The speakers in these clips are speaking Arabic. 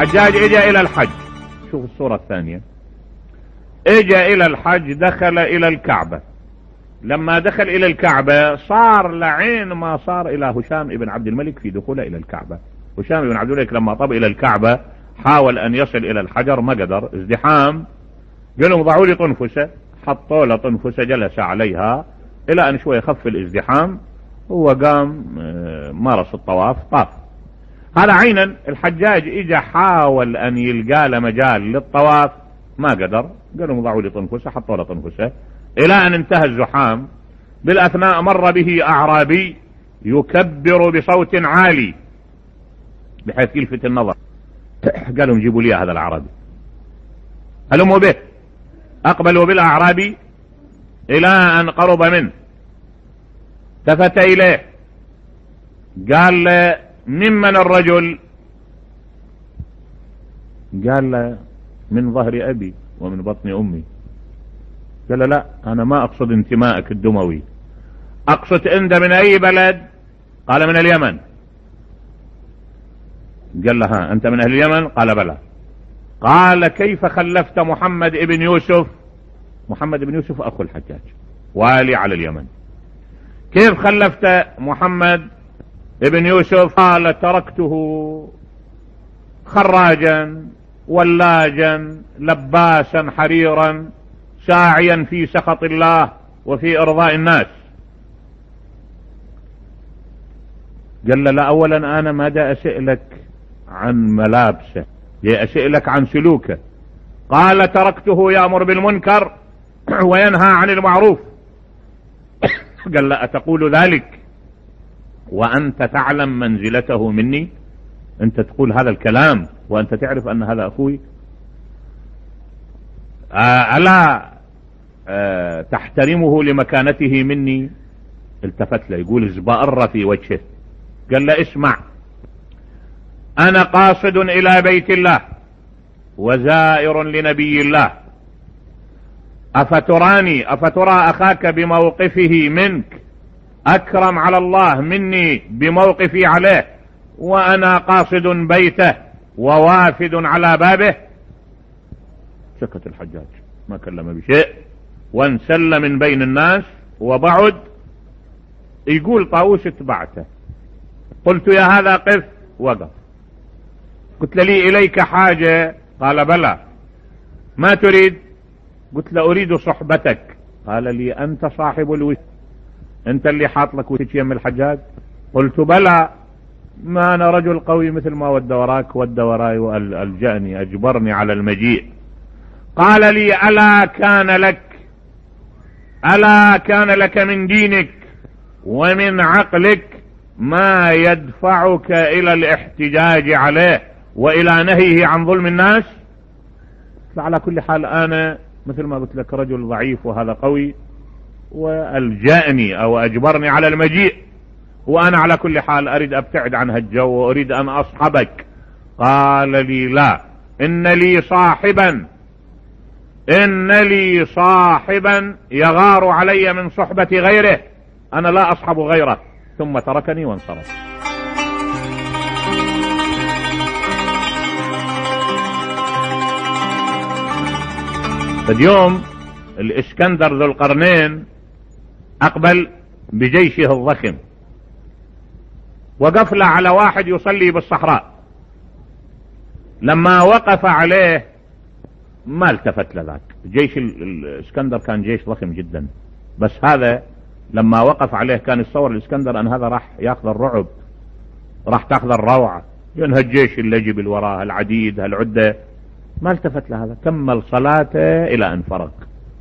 الحجاج اجى الى الحج. شوف الصورة الثانية. اجى الى الحج، دخل الى الكعبة. لما دخل الى الكعبة صار لعين ما صار الى هشام بن عبد الملك في دخوله الى الكعبة. هشام بن عبد الملك لما طب الى الكعبة حاول ان يصل الى الحجر، ما قدر، ازدحام. قالوا ضعوا لي طنفسة، حطوا له طنفسة جلس عليها الى ان شوي خف الازدحام، هو قام مارس الطواف، طاف. هذا عينا. الحجاج اجى حاول ان يلقى له مجال للطواف، ما قدر. قالوا ضعوا لي طنفسة، حطوا له طنفسة الى ان انتهى الزحام. بالاثناء مر به اعرابي يكبر بصوت عالي بحيث يلفت النظر. قالوا جيبوا لي هذا الاعرابي. هلموا به. اقبلوا بالاعرابي الى ان قرب منه، التفت اليه قال له ممن الرجل؟ قال له من ظهر ابي ومن بطن امي. قال له لا، انا ما اقصد انتمائك الدموي، اقصد انت من اي بلد؟ قال من اليمن. قال له ها انت من اهل اليمن؟ قال بلى. قال كيف خلفت محمد ابن يوسف؟ محمد بن يوسف اخو الحجاج والي على اليمن. كيف خلفت محمد ابن يوسف؟ قال تركته خراجا ولاجا لباسا حريرا ساعيا في سخط الله وفي ارضاء الناس. قال له لا، اولا انا ما دا اسئلك عن ملابسه، دا اسئلك عن سلوكه. قال تركته يأمر بالمنكر وينهى عن المعروف. قال لا، أتقول ذلك وأنت تعلم منزلته مني؟ أنت تقول هذا الكلام وأنت تعرف أن هذا أخوي؟ ألا تحترمه لمكانته مني؟ التفت له يقول ازبأر في وجهه. قال له اسمع، أنا قاصد إلى بيت الله وزائر لنبي الله، أفترى أخاك بموقفه منك أكرم على الله مني بموقفي عليه، وأنا قاصد بيته ووافد على بابه؟ سكت الحجاج ما كلم بشيء وانسل من بين الناس وبعد. يقول طاووس اتبعته، قلت يا هذا قف، وقف. قلت لي إليك حاجة؟ قال بلى. ما تريد؟ قلت له أريد صحبتك. قال لي أنت صاحب الوش، أنت اللي حاط لك وش يم الحجاج؟ قلت بلى، ما أنا رجل قوي مثل ما ود وراك ود وراي والجأني أجبرني على المجيء. قال لي ألا كان لك من دينك ومن عقلك ما يدفعك إلى الاحتجاج عليه وإلى نهيه عن ظلم الناس؟ على كل حال أنا مثل ما قلت لك رجل ضعيف وهذا قوي، والجأني أو أجبرني على المجيء، وأنا على كل حال أريد أبتعد عن هالجو وأريد أن أصحبك. قال لي لا، إن لي صاحبا يغار علي من صحبة غيره، أنا لا أصحب غيره. ثم تركني وانصرف. اليوم الإسكندر ذو القرنين أقبل بجيشه الضخم، وقف له على واحد يصلي بالصحراء. لما وقف عليه ما التفت لذاك. جيش الإسكندر كان جيش ضخم جدا، بس هذا لما وقف عليه كان يتصور الإسكندر أن هذا راح يأخذ الرعب، راح تأخذ الروعة، لأن هالجيش اللي جبل وراه العديد هالعدة. ما التفت لهذا، كمل صلاته إلى أن فرق.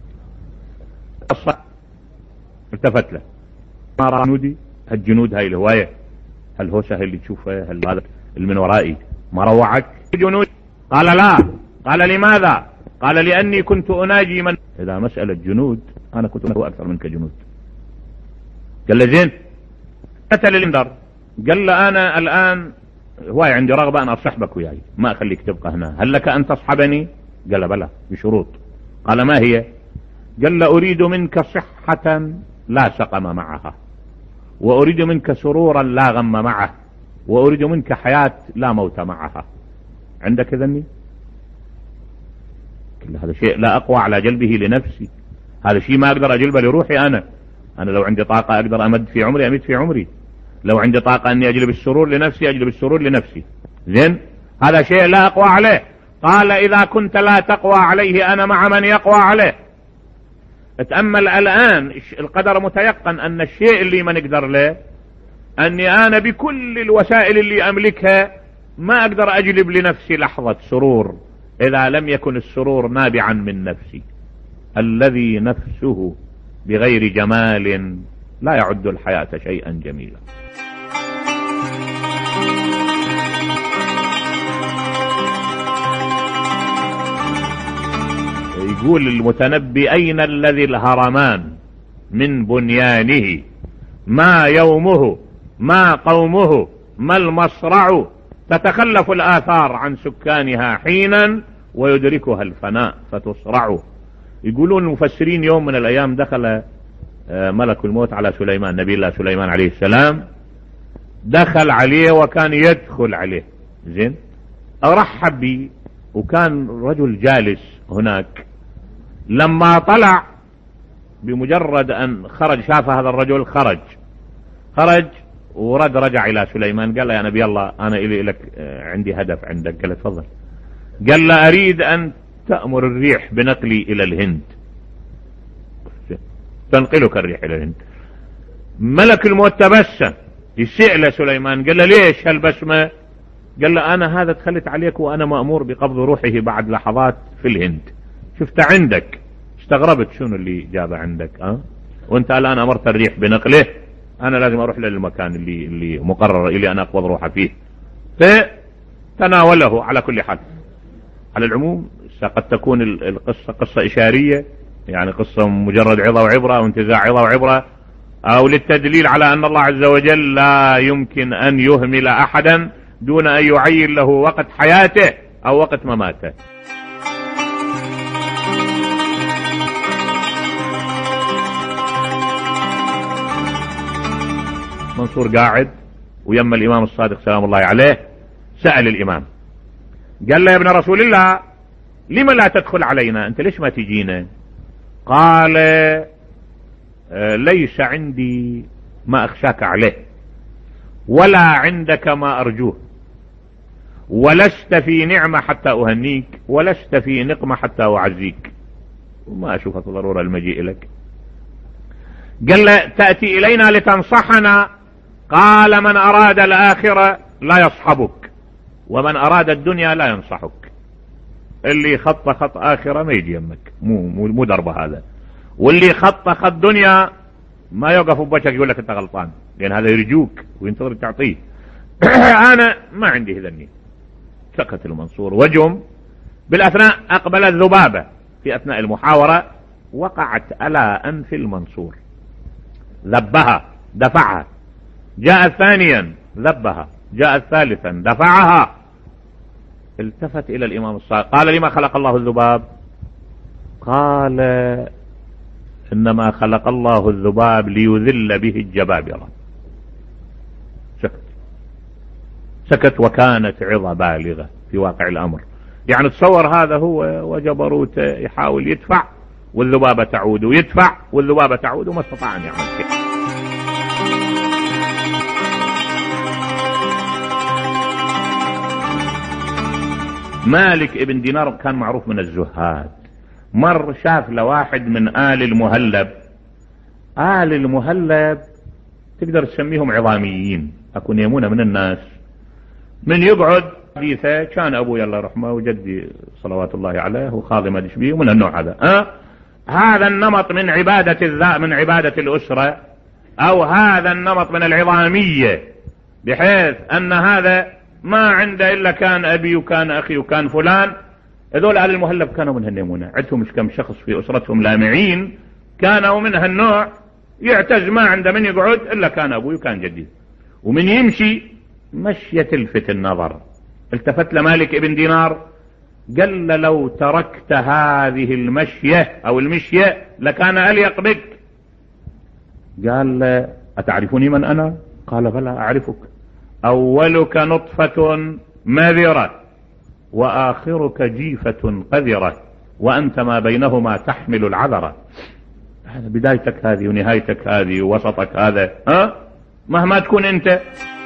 التفت له، ما رأى جنودي، هالجنود هاي الهواية، هالهوسة هاي اللي تشوفها، هذا اللي من ورائي ما روعك جنود؟ قال لا. قال لماذا؟ قال لأني كنت أناجي من. إذا مسألة جنود أنا كنت أكثر منك جنود. قال له زين. قتل الإندر. قال له أنا الآن هواي عندي رغبة أن أصحبك وياي، ما أخليك تبقى هنا، هل لك أن تصحبني؟ قال بلى بشروط. قال ما هي؟ قال له أريد منك صحة لا سقم معها، وأريد منك سرورا لا غم معه، وأريد منك حياة لا موت معها. عندك ذني؟ كل هذا شيء لا أقوى على جلبه لنفسي، هذا شيء ما أقدر أجلبه لروحي. أنا لو عندي طاقة أقدر أمد في عمري أمد في عمري، لو عندي طاقة أني أجلب السرور لنفسي أجلب السرور لنفسي. زين، هذا شيء لا أقوى عليه. قال إذا كنت لا تقوى عليه أنا مع من يقوى عليه. اتأمل الآن، القدر متيقن أن الشيء اللي ما نقدر له أني أنا بكل الوسائل اللي أملكها ما أقدر أجلب لنفسي لحظة سرور إذا لم يكن السرور نابعا من نفسي. الذي نفسه بغير جمال لا يعد الحياة شيئا جميلا. يقول المتنبي أين الذي الهرمان من بنيانه، ما يومه ما قومه ما المصرع، تتخلف الآثار عن سكانها حينا ويدركها الفناء فتصرع. يقولون المفسرين يوم من الأيام دخل ملك الموت على سليمان، نبي الله سليمان عليه السلام، دخل عليه وكان يدخل عليه. زين، أرحب بي وكان رجل جالس هناك. لما طلع بمجرد أن خرج شاف هذا الرجل، خرج ورد رجع إلى سليمان قال له يا نبي الله أنا إلي لك عندي هدف عندك. قال له تفضل. قال له أريد أن تأمر الريح بنقلي إلى الهند، تنقلك الريح إلى الهند. ملك الموت تبسم يسأل سليمان قال له ليش هالبسمة؟ قال له أنا هذا تخلت عليك وأنا مأمور بقبض روحه بعد لحظات في الهند، شفت عندك استغربت شنو اللي جابه عندك وانت الآن أمرت الريح بنقله، أنا لازم أروح للمكان اللي مقرر إلي أنا أقبض روحه فيه. فتناوله. على كل حال، على العموم قد تكون القصة قصة إشارية، يعني قصة مجرد عظة وعبرة أو انتزاع عظة وعبرة، أو للتدليل على أن الله عز وجل لا يمكن أن يهمل أحدا دون أن يعين له وقت حياته أو وقت مماته. منصور قاعد ويما الإمام الصادق سلام الله عليه، سأل الإمام قال له يا ابن رسول الله لما لا تدخل علينا، أنت ليش ما تجينا؟ قال ليس عندي ما أخشاك عليه ولا عندك ما أرجوه، ولست في نعمة حتى أهنيك ولست في نقمة حتى أعزيك، وما أشوفك ضرورة المجيء لك. قال له تأتي إلينا لتنصحنا؟ قال من أراد الآخرة لا يصحبك ومن أراد الدنيا لا ينصحك. اللي خط آخرة ما يجي يمك، مو دربه هذا. واللي خط دنيا ما يوقف بوجهك يقول لك انت غلطان، لان هذا يرجوك وينتظر تعطيه. انا ما عندي هذني. سكت المنصور وجم. بالاثناء اقبل الذبابة في اثناء المحاورة، وقعت على انف المنصور، ذبها دفعها. جاء ثانيا ذبها، جاء ثالثا دفعها. التفت الى الامام الصادق قال لما خلق الله الذباب؟ قال انما خلق الله الذباب ليذل به الجبابرة. سكت وكانت عظة بالغة في واقع الامر. يعني تصور هذا هو وجبروت يحاول يدفع والذبابة تعود، ويدفع والذبابة تعود، وما استطاع ان يعمل كده. مالك ابن دينار كان معروف من الزهاد. مر شاف لواحد من آل المهلب. آل المهلب تقدر تسميهم عظاميين، أكون يمونة من الناس. من يقعد حديثه كان أبوي الله رحمه وجدي صلوات الله عليه وخاضي ما دشبيه ومن النوع هذا. هذا النمط من عبادة الأسرة، أو هذا النمط من العظامية، بحيث أن هذا ما عنده إلا كان أبي وكان أخي وكان فلان. هذول أهل المهلب كانوا من هالنمونة، عندهم مش كم شخص في أسرتهم لامعين كانوا من هالنوع، يعتز ما عنده من يقعد إلا كان أبوي وكان جدي. ومن يمشي مشية تلفت النظر. التفت لمالك ابن دينار قال لو تركت هذه المشية أو المشية لكان أليق بك. قال أتعرفني من أنا؟ قال بلى أعرفك، أولك نطفة ماذرة وآخرك جيفة قذرة وأنت ما بينهما تحمل العذرة. هذا بدايتك هذه ونهايتك هذه ووسطك هذا، مهما تكون أنت.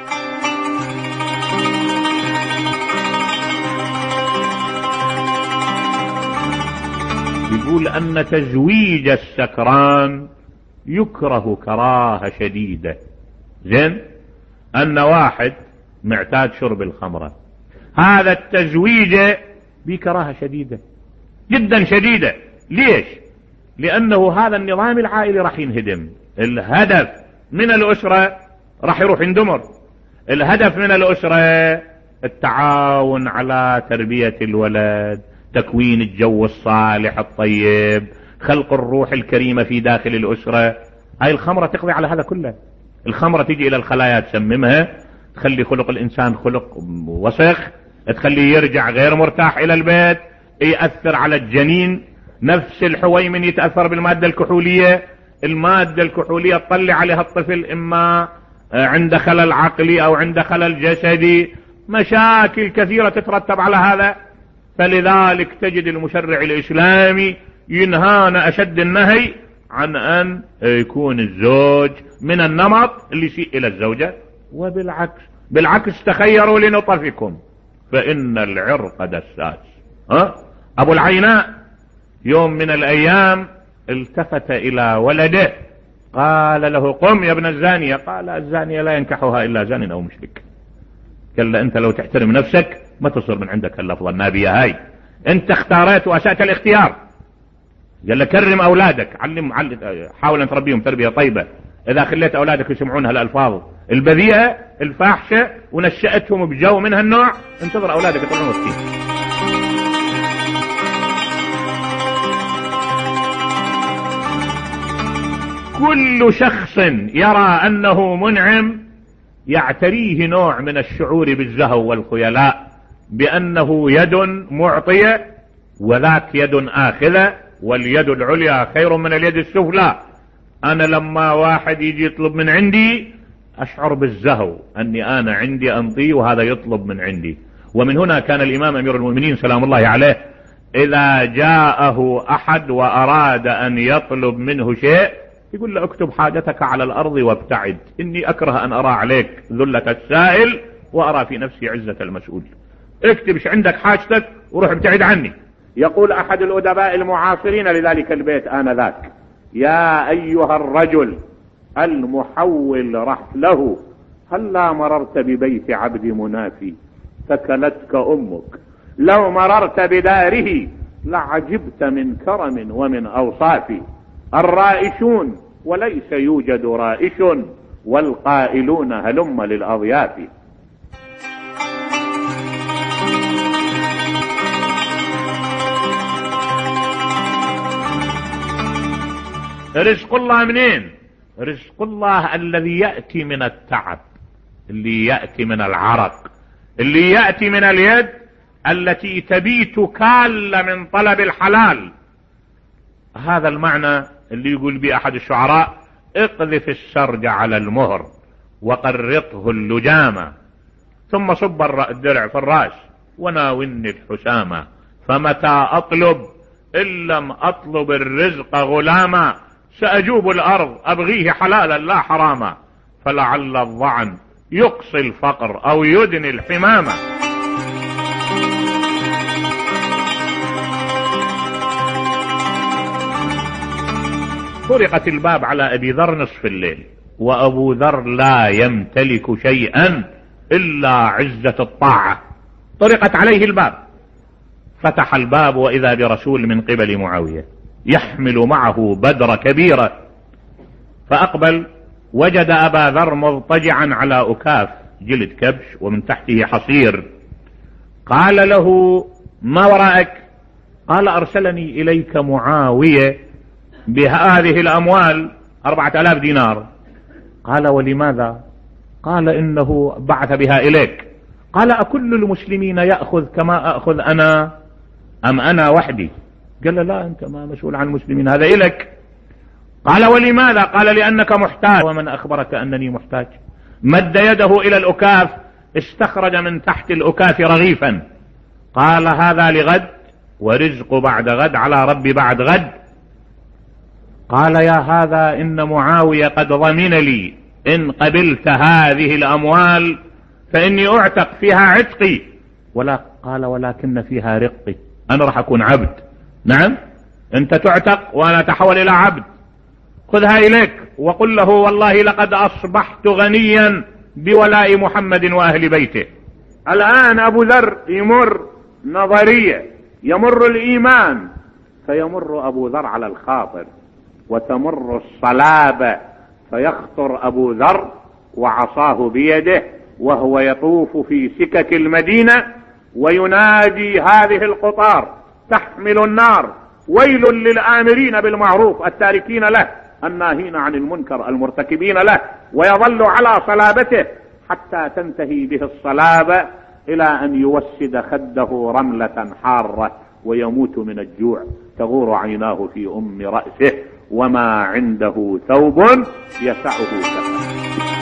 يقول أن تزويج السكران يكره كراهة شديدة. زين، أن واحد معتاد شرب الخمرة، هذا التزويج بكراهة شديدة جدا شديدة. ليش؟ لأنه هذا النظام العائلي راح ينهدم، الهدف من الأسرة راح يروح يندمر. الهدف من الأسرة التعاون على تربية الولد، تكوين الجو الصالح الطيب، خلق الروح الكريمة في داخل الأسرة. هاي الخمرة تقضي على هذا كله. الخمرة تيجي إلى الخلايا تسممها، تخلي خلق الإنسان خلق وسخ، تخليه يرجع غير مرتاح إلى البيت، يأثر على الجنين. نفس الحويمن يتأثر بالمادة الكحولية، المادة الكحولية تطلع عليها الطفل إما عند خلل عقلي أو عند خلل جسدي، مشاكل كثيرة تترتب على هذا. فلذلك تجد المشرع الإسلامي ينهانا أشد النهي عن أن يكون الزوج من النمط اللي يسيء إلى الزوجة، بالعكس تخيروا لنطفكم فإن العرق دساس. أبو العيناء يوم من الأيام التفت إلى ولده قال له قم يا ابن الزانية. قال الزانية لا ينكحها إلا زان أو مشرك. قال له أنت لو تحترم نفسك ما تصير من عندك اللفظة النابية هاي، أنت اختارت وأسأت الاختيار. قال له كرم أولادك، حاول أن تربيهم تربية طيبة. إذا خليت أولادك يسمعون هالألفاظ البذيئة الفاحشة ونشأتهم بجو من هالنوع، انتظر أولادك يطلعون وسطين. كل شخص يرى أنه منعم يعتريه نوع من الشعور بالزهو والخيلاء بأنه يد معطية وذاك يد آخذة، واليد العليا خير من اليد السفلى. أنا لما واحد يجي يطلب من عندي أشعر بالزهو أني أنا عندي أنطي وهذا يطلب من عندي. ومن هنا كان الإمام أمير المؤمنين سلام الله عليه إذا جاءه أحد وأراد أن يطلب منه شيء يقول له اكتب حاجتك على الأرض وابتعد، إني أكره أن أرى عليك ذلة السائل وأرى في نفسي عزة المسؤول. اكتب ايش عندك حاجتك وروح ابتعد عني. يقول أحد الأدباء المعاصرين لذلك البيت آنذاك: يا أيها الرجل المحول رحله هلا مررت ببيت عبد منافي ثكلتك أمك، لو مررت بداره لعجبت من كرم ومن أوصاف. الرائشون وليس يوجد رائش والقائلون هلم للأضياف. رزق الله منين؟ رزق الله الذي يأتي من التعب، اللي يأتي من العرق، اللي يأتي من اليد التي تبيت كالة من طلب الحلال. هذا المعنى اللي يقول به أحد الشعراء: اقذف السرج على المهر وقرطه اللجامة ثم صب الدرع في الراس وناولني الحسامة، فمتى أطلب إن لم أطلب الرزق غلاما، سأجوب الأرض أبغيه حلالا لا حراما، فلعل الضعن يقصي الفقر أو يدني الحمامة. طرقت الباب على أبي ذر نصف الليل، وأبو ذر لا يمتلك شيئا إلا عزة الطاعة. طرقت عليه الباب، فتح الباب وإذا برسول من قبل معاوية يحمل معه بدر كبيرة، فأقبل وجد أبا ذر مضطجعا على أكاف جلد كبش ومن تحته حصير. قال له: ما وراءك؟ قال: أرسلني إليك معاوية بهذه الأموال 4000 دينار. قال: ولماذا؟ قال: إنه بعث بها إليك. قال: أكل المسلمين يأخذ كما أخذ أنا أم أنا وحدي؟ قال: لا، أنت ما مسؤول عن المسلمين، هذا إليك. قال: ولماذا؟ قال: لأنك محتاج. ومن أخبرك أنني محتاج؟ مد يده إلى الأكاف، استخرج من تحت الأكاف رغيفا، قال هذا لغد ورزق بعد غد على ربي بعد غد. قال يا هذا إن معاوية قد ضمن لي إن قبلت هذه الأموال فإني أعتق فيها عتقي. قال ولكن فيها رقي، أنا راح أكون عبد. نعم، أنت تعتق وأنا أتحول إلى عبد، خذها إليك وقل له والله لقد أصبحت غنيا بولاء محمد وأهل بيته. الآن أبو ذر يمر نظرية، يمر الإيمان، فيمر أبو ذر على الخاطر، وتمر الصلابة فيخطر أبو ذر وعصاه بيده وهو يطوف في سكك المدينة وينادي هذه القطار تحمل النار ويل للآمرين بالمعروف التاركين له الناهين عن المنكر المرتكبين له، ويظل على صلابته حتى تنتهي به الصلابة إلى أن يوسد خده رملة حارة ويموت من الجوع تغور عيناه في أم رأسه وما عنده ثوب يسعه كفن.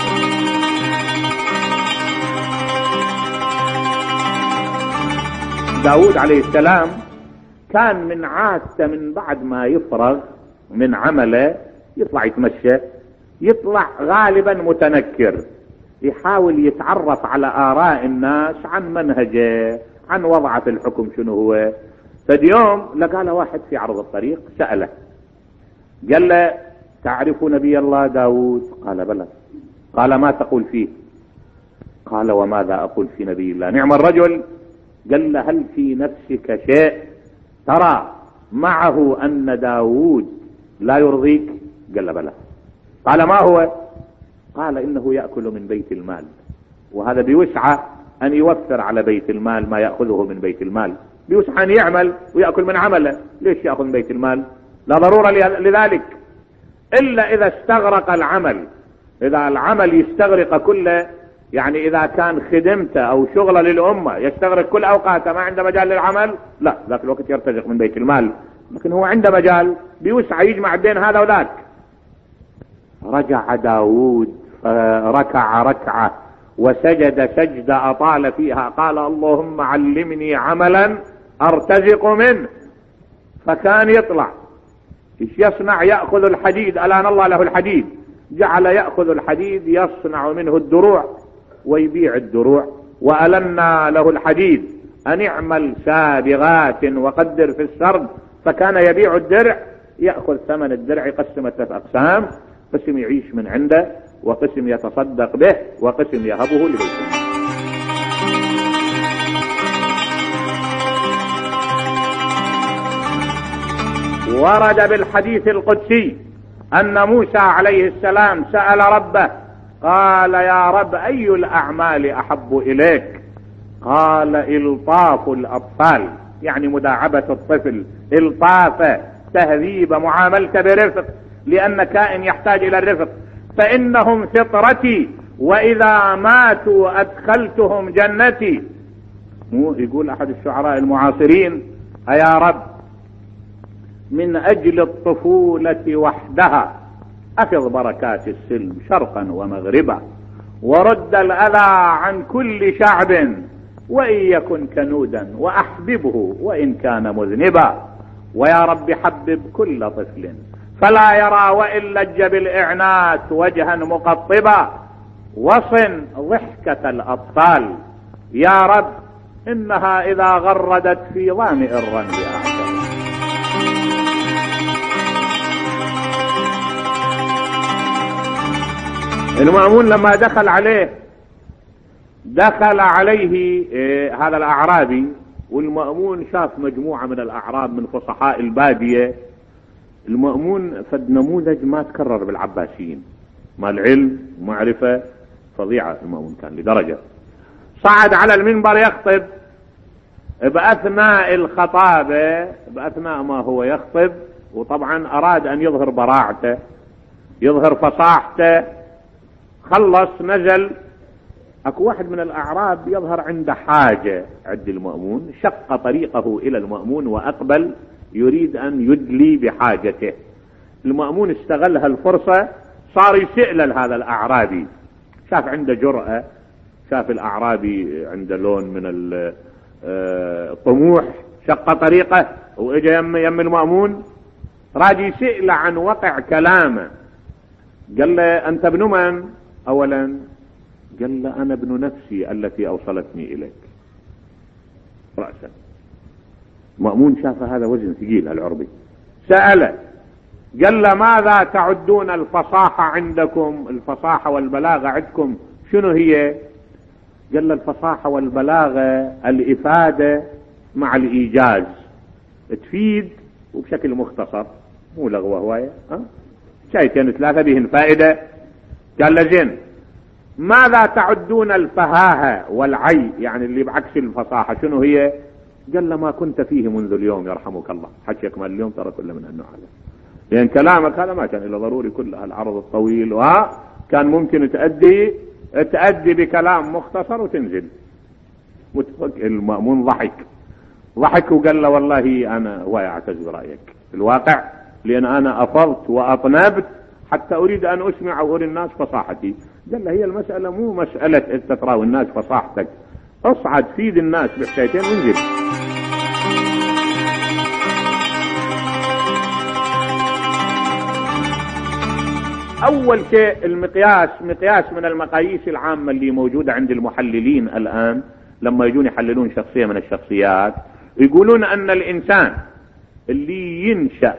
داود عليه السلام كان من عادته من بعد ما يفرغ من عمله يطلع يتمشى، يطلع غالبا متنكر، يحاول يتعرف على آراء الناس عن منهجه، عن وضعه في الحكم شنو هو. فاليوم لقى له واحد في عرض الطريق سأله، قال له تعرف نبي الله داود؟ قال بلى. قال ما تقول فيه؟ قال وماذا أقول في نبي الله؟ نعم الرجل. قال له هل في نفسك شيء ترى معه أن داود لا يرضيك؟ قال له بلى. قال ما هو؟ قال إنه يأكل من بيت المال، وهذا بوسعه أن يوفر على بيت المال ما يأخذه من بيت المال، بوسعه أن يعمل ويأكل من عمله. ليش يأخذ من بيت المال؟ لا ضرورة لذلك إلا إذا استغرق العمل. إذا العمل يستغرق كله، يعني إذا كان خدمته أو شغله للأمة يستغرق كل أوقاته ما عنده مجال للعمل، لا ذاك الوقت يرتزق من بيت المال. لكن هو عنده مجال بوسعه يجمع بين هذا وذاك. رجع داود فركع ركعة وسجد سجدة أطال فيها، قال اللهم علمني عملا أرتزق منه. فكان يطلع ايش يصنع؟ يأخذ الحديد، الآن الله له الحديد، جعل يأخذ الحديد يصنع منه الدروع ويبيع الدروع. وألنا له الحديد أن اعمل سابغات وقدر في السرد، فكان يبيع الدرع، يأخذ ثمن الدرع يقسم 3 أقسام، قسم يعيش من عنده، وقسم يتصدق به، وقسم يهبه لبيته. ورد بالحديث القدسي أن موسى عليه السلام سأل ربه قال يا رب أي الأعمال أحب إليك؟ قال إلطاف الأطفال، يعني مداعبة الطفل، إلطافه، تهذيب، معاملته برفق، لأن كائن يحتاج إلى الرفق. فإنهم فطرتي وإذا ماتوا أدخلتهم جنتي. يقول أحد الشعراء المعاصرين أيا رب من أجل الطفولة وحدها أفض بركات السلم شرقا ومغربا، ورد الأذى عن كل شعب وإن يكن كنودا، وأحببه وإن كان مذنبا. ويا رب حبب كل طفل فلا يرى وإن لج بالإعنات وجها مقطبا، وصن ضحكة الأطفال يا رب إنها إذا غردت في ظامئ الرمل أعتبر. المأمون لما دخل عليه هذا الأعرابي، والمأمون شاف مجموعة من الأعراب من فصحاء البادية. المأمون فد نموذج ما تكرر بالعباسيين، ما العلم ومعرفة فظيعة. المأمون كان لدرجة صعد على المنبر يخطب، بأثناء الخطابة، بأثناء ما هو يخطب، وطبعا أراد أن يظهر براعته، يظهر فصاحته. خلص نزل، اكو واحد من الأعراب يظهر عنده حاجة عند المأمون، شق طريقه إلى المأمون وأقبل يريد أن يدلي بحاجته. المأمون استغل هالفرصة، صار يسأل هذا الأعرابي، شاف عنده جرأة، شاف الأعرابي عنده لون من طموح شق طريقه واجا يم المأمون راجي سئل عن وقع كلامه. قال له انت ابن من؟ اولا قال له انا ابن نفسي التي اوصلتني اليك رأسا. مأمون شاف هذا وزن ثقيل العربي، سأله قال له ماذا تعدون الفصاحة عندكم؟ الفصاحة والبلاغة عندكم شنو هي؟ قال له الفصاحة والبلاغة الإفادة مع الإيجاز، تفيد وبشكل مختصر مو لغوة هواية، شايتين ثلاثة بهن فائدة. قال له زين ماذا تعدون الفهاهة والعي يعني اللي بعكس الفصاحة شنو هي؟ قال له ما كنت فيه منذ اليوم يرحمك الله، حكيك من اليوم ترى كله من النوع هذا، لأن كلامك هذا ما كان إلا ضروري كل العرض الطويل وكان ممكن تأدي بكلام مختصر وتنزل. المأمون ضحك وقال له والله أنا هو يعتز برأيك الواقع، لأن أنا أفضت وأطنبت حتى أريد أن أسمع وأري الناس فصاحتي. قال له هي المسألة مو مسألة أنت تراوي الناس فصاحتك، اصعد فيد الناس بحكايتين وانزل. اول شيء المقياس، مقياس من المقاييس العامة اللي موجودة عند المحللين الان لما يجون يحللون شخصية من الشخصيات، يقولون ان الانسان اللي ينشأ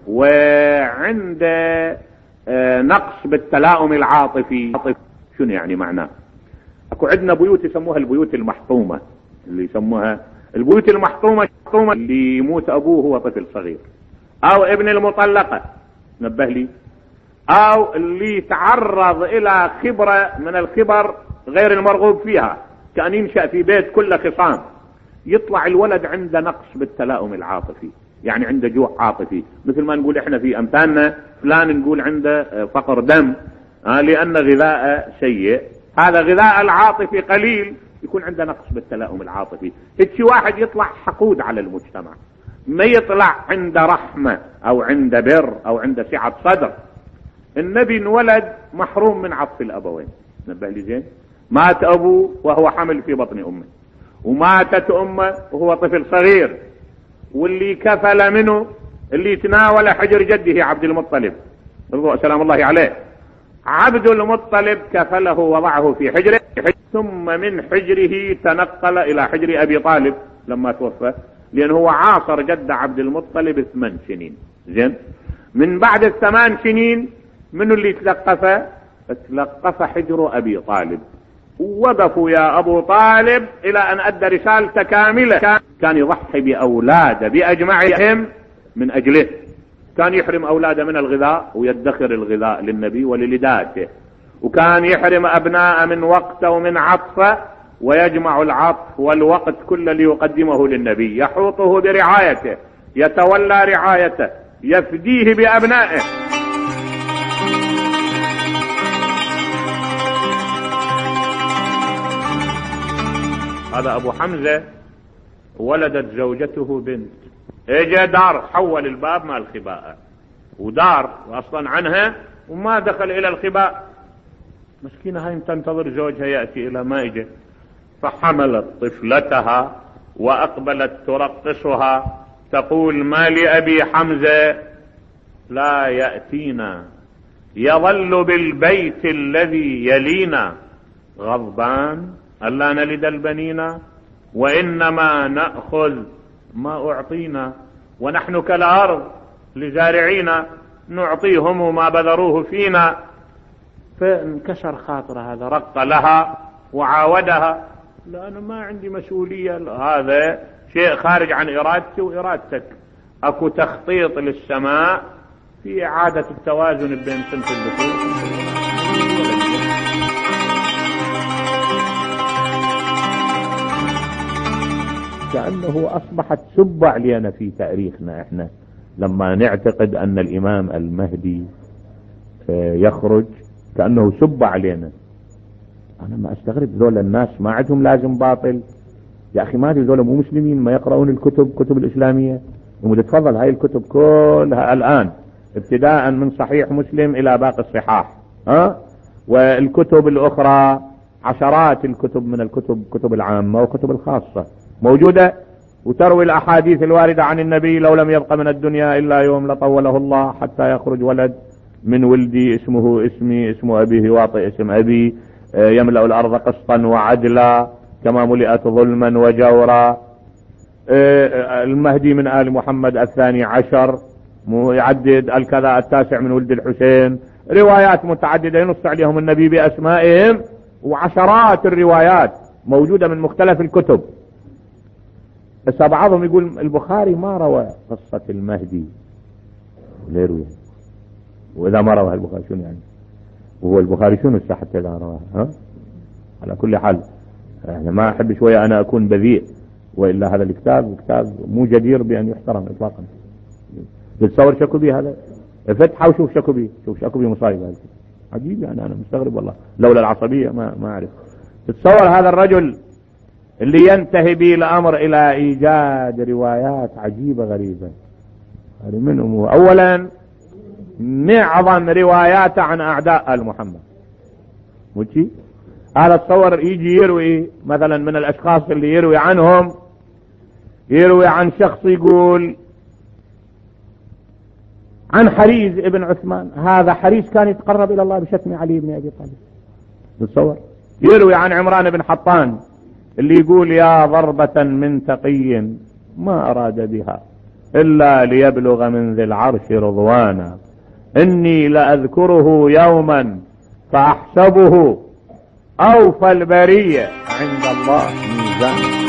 وعنده نقص بالتلاؤم العاطفي، شنو يعني معناه؟ اكو عندنا بيوت يسموها البيوت المحطومة، اللي يسموها البيوت المحطومة اللي يموت ابوه هو طفل صغير، او ابن المطلقة نبه لي، او اللي يتعرض الى خبرة من الخبر غير المرغوب فيها، كان ينشأ في بيت كله خصام، يطلع الولد عنده نقص بالتلاؤم العاطفي، يعني عنده جوع عاطفي، مثل ما نقول احنا في امثالنا فلان نقول عنده فقر دم لان غذاء سيء، هذا غذاء العاطفي قليل، يكون عنده نقص بالتلاؤم العاطفي. هيك واحد يطلع حقود على المجتمع، ما يطلع عنده رحمة او عنده بر او عنده سعة صدر. النبي انولد محروم من عطف الابوين، نبه لي زين، مات ابوه وهو حمل في بطن امه، وماتت امه وهو طفل صغير، واللي كفل منه اللي تناول حجر جده عبد المطلب سلام الله عليه، عبد المطلب كفله وضعه في حجره، ثم من حجره تنقل الى حجر ابي طالب لما توفى، لانه هو عاصر جد عبد المطلب 8 سنين. زين، من بعد ال8 سنين منو اللي تلقف حجر ابي طالب، ووقفوا يا ابو طالب الى ان ادى رسالته كاملة. كان يضحي باولاده باجمعهم من اجله، كان يحرم اولاده من الغذاء ويدخر الغذاء للنبي وللداته، وكان يحرم ابناءه من وقته ومن عطفه ويجمع العطف والوقت كل ليقدمه للنبي، يحوطه برعايته، يتولى رعايته، يفديه بابنائه. هذا ابو حمزة ولدت زوجته بنت، اجى دار حول الباب مع الخباء، ودار اصلا عنها وما دخل الى الخباء، مسكينة هاي تنتظر زوجها يأتي الى ما اجى، فحملت طفلتها واقبلت ترقصها تقول ما لأبي حمزة لا يأتينا، يظل بالبيت الذي يلينا، غضبان ألا نلد البنين وإنما نأخذ ما أعطينا، ونحن كالأرض لزارعينا نعطيهم ما بذروه فينا. فانكسر خاطر هذا، رق لها وعاودها، لا أنا ما عندي مسؤولية، هذا شيء خارج عن إرادتي وإرادتك، أكو تخطيط للسماء في إعادة التوازن بين صنف الذكور. كأنه أصبحت سب علينا في تاريخنا احنا لما نعتقد أن الإمام المهدي يخرج، كأنه سب علينا. أنا ما أستغرب، ذول الناس ما عندهم لازم باطل يا أخي، ما ذول مو مسلمين ما يقرؤون الكتب الإسلامية؟ تفضل هاي الكتب كلها الآن ابتداء من صحيح مسلم إلى باقي الصحاح، والكتب الأخرى عشرات الكتب من الكتب العامة وكتب الخاصة، موجودة، وتروي الأحاديث الواردة عن النبي: لو لم يبق من الدنيا إلا يوم لطوله الله حتى يخرج ولد من ولدي اسمه اسمي، اسم أبيه واطئ اسم أبي، يملأ الأرض قسطا وعدلا كما ملئت ظلما وجورا. المهدي من آل محمد 12 يعدد الكذا 9 من ولد الحسين. روايات متعددة ينص عليهم النبي بأسمائهم، وعشرات الروايات موجودة من مختلف الكتب. بس بعضهم يقول البخاري ما روى قصة المهدي، لا يروي. وإذا ما روى البخاري شنو يعني؟ وهو البخاري شنو حتى إذا رواها؟ على كل حال يعني ما أحب شوية أنا أكون بذيء، وإلا هذا الكتاب كتاب مو جدير بأن يحترم إطلاقا. تتصور شكوبي هذا فتحه وشوف شكوبي، شوف شكوبي مصايب هذا عجيب يعني. أنا مستغرب والله، لولا العصبية ما أعرف. تتصور هذا الرجل اللي ينتهي به الأمر إلى إيجاد روايات عجيبة غريبة. هذه منهم هو. أولا معظم رواياته عن أعداء آل محمد. وشي هذا تصور يجي يروي مثلا من الأشخاص اللي يروي عنهم، يروي عن شخص يقول عن حريز ابن عثمان، هذا حريز كان يتقرب إلى الله بشتم علي بن أبي طالب. تصور يروي عن عمران بن حطان اللي يقول: يا ضربة من تقي ما أراد بها إلا ليبلغ من ذي العرش رضوانا، إني لأذكره يوما فأحسبه أوفى البرية عند الله ميزان.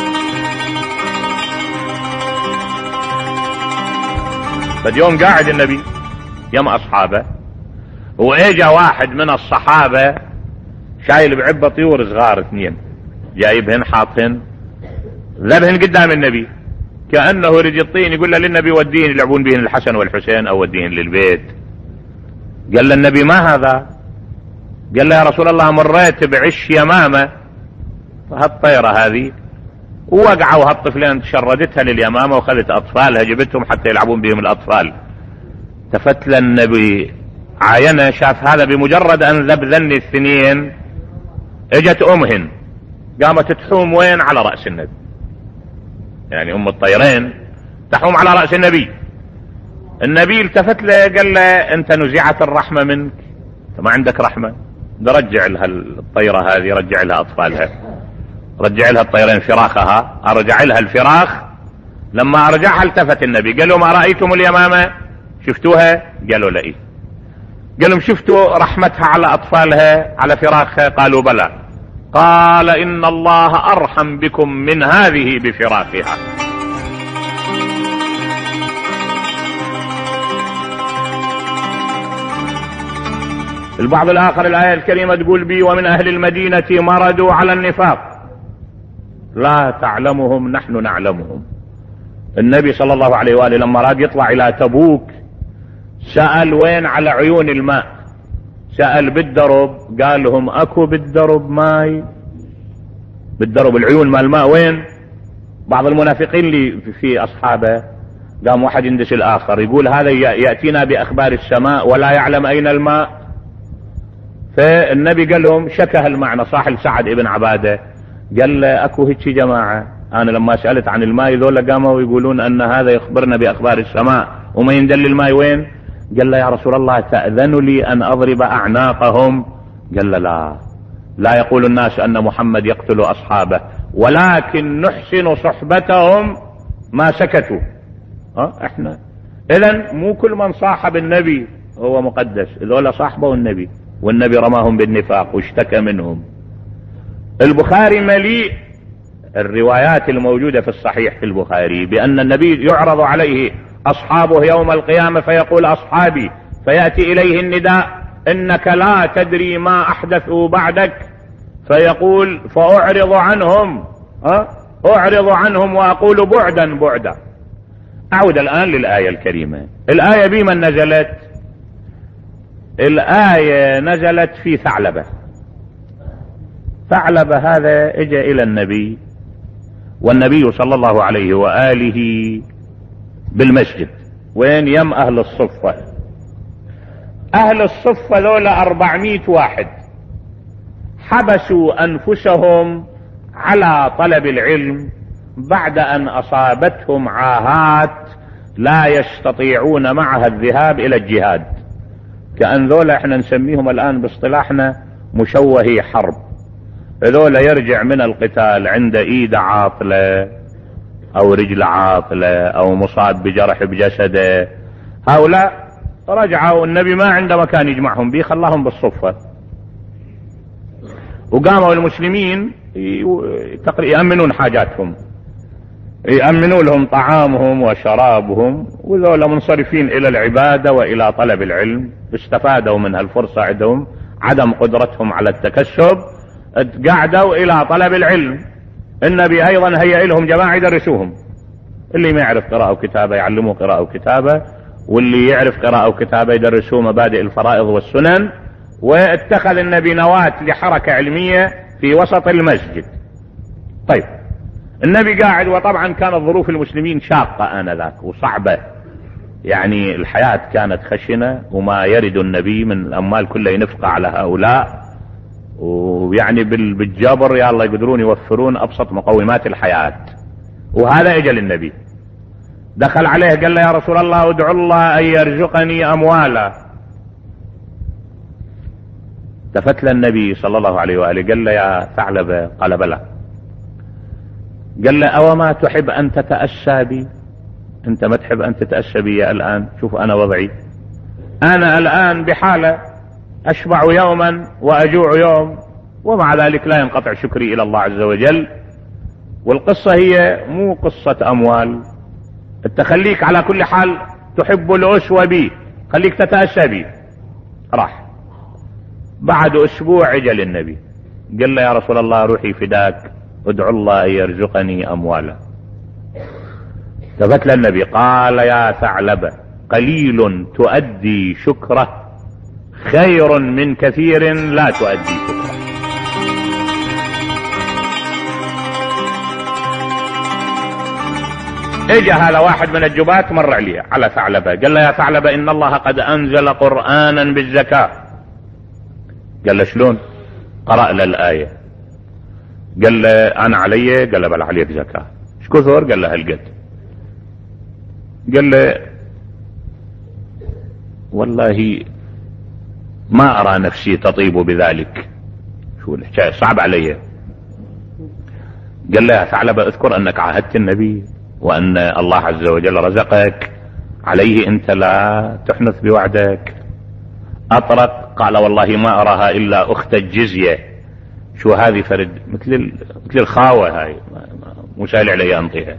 بد يوم قاعد النبي يم أصحابه، وإجا واحد من الصحابة شايل بعبة طيور صغار 2 جايبهن حاطهن ذبهن قدام النبي كأنه رجل الطين، يقول له للنبي ودين يلعبون بهن الحسن والحسين أو ودين للبيت. قال له النبي: ما هذا؟ قال له: يا رسول الله مريت بعش يمامة هالطيرة هذه ووقعوا هالطفلين، شردتها لليمامة وخذت أطفالها جبتهم حتى يلعبون بهم الأطفال. تفتل النبي عاينه، شاف هذا بمجرد أن ذبذن 2 اجت أمهن قامت تحوم وين؟ على رأس النبي. يعني أم الطيرين تحوم على رأس النبي. النبي التفت له قال له: أنت نزعت الرحمة منك، أنت ما عندك رحمة؟ رجع لها الطيرة هذه، رجع لها أطفالها، رجع لها الطيرين فراخها، أرجع لها الفراخ. لما أرجعها التفت النبي قال له: ما رأيتم اليمامة؟ شفتوها؟ قالوا: لا. إيه؟ قال لهم: شفتوا رحمتها على أطفالها على فراخها؟ قالوا: بلى. قال: إن الله أرحم بكم من هذه بفراخها. البعض الآخر الآية الكريمة تقول: بي ومن أهل المدينة مردوا على النفاق لا تعلمهم نحن نعلمهم. النبي صلى الله عليه وآله لما راد يطلع إلى تبوك سأل وين على عيون الماء، سأل بالدرب، قال لهم: أكو بالدرب ماي؟ بالدرب العيون مال الماء وين؟ بعض المنافقين اللي في أصحابه قام واحد يندس الآخر يقول: هذا يأتينا بأخبار السماء ولا يعلم أين الماء. فالنبي قال لهم شكه المعنى صاحب سعد ابن عبادة، قال له: أكو هيك جماعة أنا لما سألت عن الماء ذولا قاموا يقولون أن هذا يخبرنا بأخبار السماء وما يندل الماء وين؟ قال له: يا رسول الله تأذن لي أن أضرب أعناقهم؟ قال له: لا يقول الناس أن محمد يقتل أصحابه ولكن نحسن صحبتهم ما سكتوا. احنا إذن مو كل من صاحب النبي هو مقدس، ذولا صاحبه النبي والنبي رماهم بالنفاق واشتكى منهم. البخاري مليء الروايات الموجودة في الصحيح في البخاري بأن النبي يعرض عليه أصحابه يوم القيامة فيقول: أصحابي، فيأتي إليه النداء: إنك لا تدري ما أحدثوا بعدك، فيقول: فأعرض عنهم أعرض عنهم وأقول بعدا بعدا. أعود الآن للآية الكريمة. الآية بمن نزلت؟ الآية نزلت في ثعلبة. ثعلبة هذا اجى إلى النبي، والنبي صلى الله عليه وآله بالمسجد وين يم أهل الصفة. أهل الصفة ذولا 400 واحد حبسوا أنفسهم على طلب العلم بعد أن أصابتهم عاهات لا يستطيعون معها الذهاب إلى الجهاد، كأن ذولا احنا نسميهم الآن باصطلاحنا مشوهي حرب. ذولا يرجع من القتال عند ايد عاطلة او رجل عاطلة او مصاب بجرح بجسده، هؤلاء رجعوا النبي ما عنده مكان يجمعهم به، خلاهم بالصفة، وقاموا المسلمين يأمنون حاجاتهم، يأمنوا لهم طعامهم وشرابهم، وذولا منصرفين الى العبادة والى طلب العلم. استفادوا من هالفرصة، عندهم عدم قدرتهم على التكسب، قعدوا الى طلب العلم. النبي ايضا هيئ لهم جماعة يدرسوهم، اللي ما يعرف قراءة وكتابة يعلموه قراءة وكتابة، واللي يعرف قراءة وكتابة يدرسوه مبادئ الفرائض والسنن. واتخذ النبي نواة لحركة علمية في وسط المسجد. طيب النبي قاعد، وطبعا كانت ظروف المسلمين شاقة آنذاك وصعبة، يعني الحياة كانت خشنة، وما يرد النبي من الأموال كلها ينفق على هؤلاء، ويعني بالجبر يا الله يقدرون يوفرون أبسط مقومات الحياة. وهذا اجل النبي، دخل عليه قال له يا رسول الله ادعو الله أن يرزقني أموالا. التفت له النبي صلى الله عليه وآله قال له يا ثعلبة، قال بلى. قال له أوما تحب أن تتأسى بي؟ أنت ما تحب أن تتأسى بي الآن؟ شوف أنا وضعي، أنا الآن بحالة أشبع يوما وأجوع يوم، ومع ذلك لا ينقطع شكري إلى الله عز وجل. والقصة هي مو قصة أموال، التخليك على كل حال تحب الأسوة بي، خليك تتأسى بي. راح بعد أسبوع اجى النبي قال له يا رسول الله روحي فداك، ادعو الله أن يرزقني أموالا. التفت للنبي قال يا ثعلبة قليل تؤدي شكره خير من كثير لا تؤدي شكره. اجى هذا واحد من الجبات مر عليه على ثعلبة قال له يا ثعلبة ان الله قد انزل قرآنا بالزكاة. قال له شلون؟ قرأ له الآية. قال له انا علي؟ قال له بل عليك زكاة. ايش كثر؟ قال له هالقد. قال له والله ما ارى نفسي تطيب بذلك، شو الحكاية صعب علي. قال له يا ثعلبة اذكر انك عاهدت النبي وان الله عز وجل رزقك عليه، انت لا تحنث بوعدك. اطرق قال والله ما اراها الا اخت الجزية. شو هذه فرد مثل الخاوة هاي، مو سهل علي انطيها.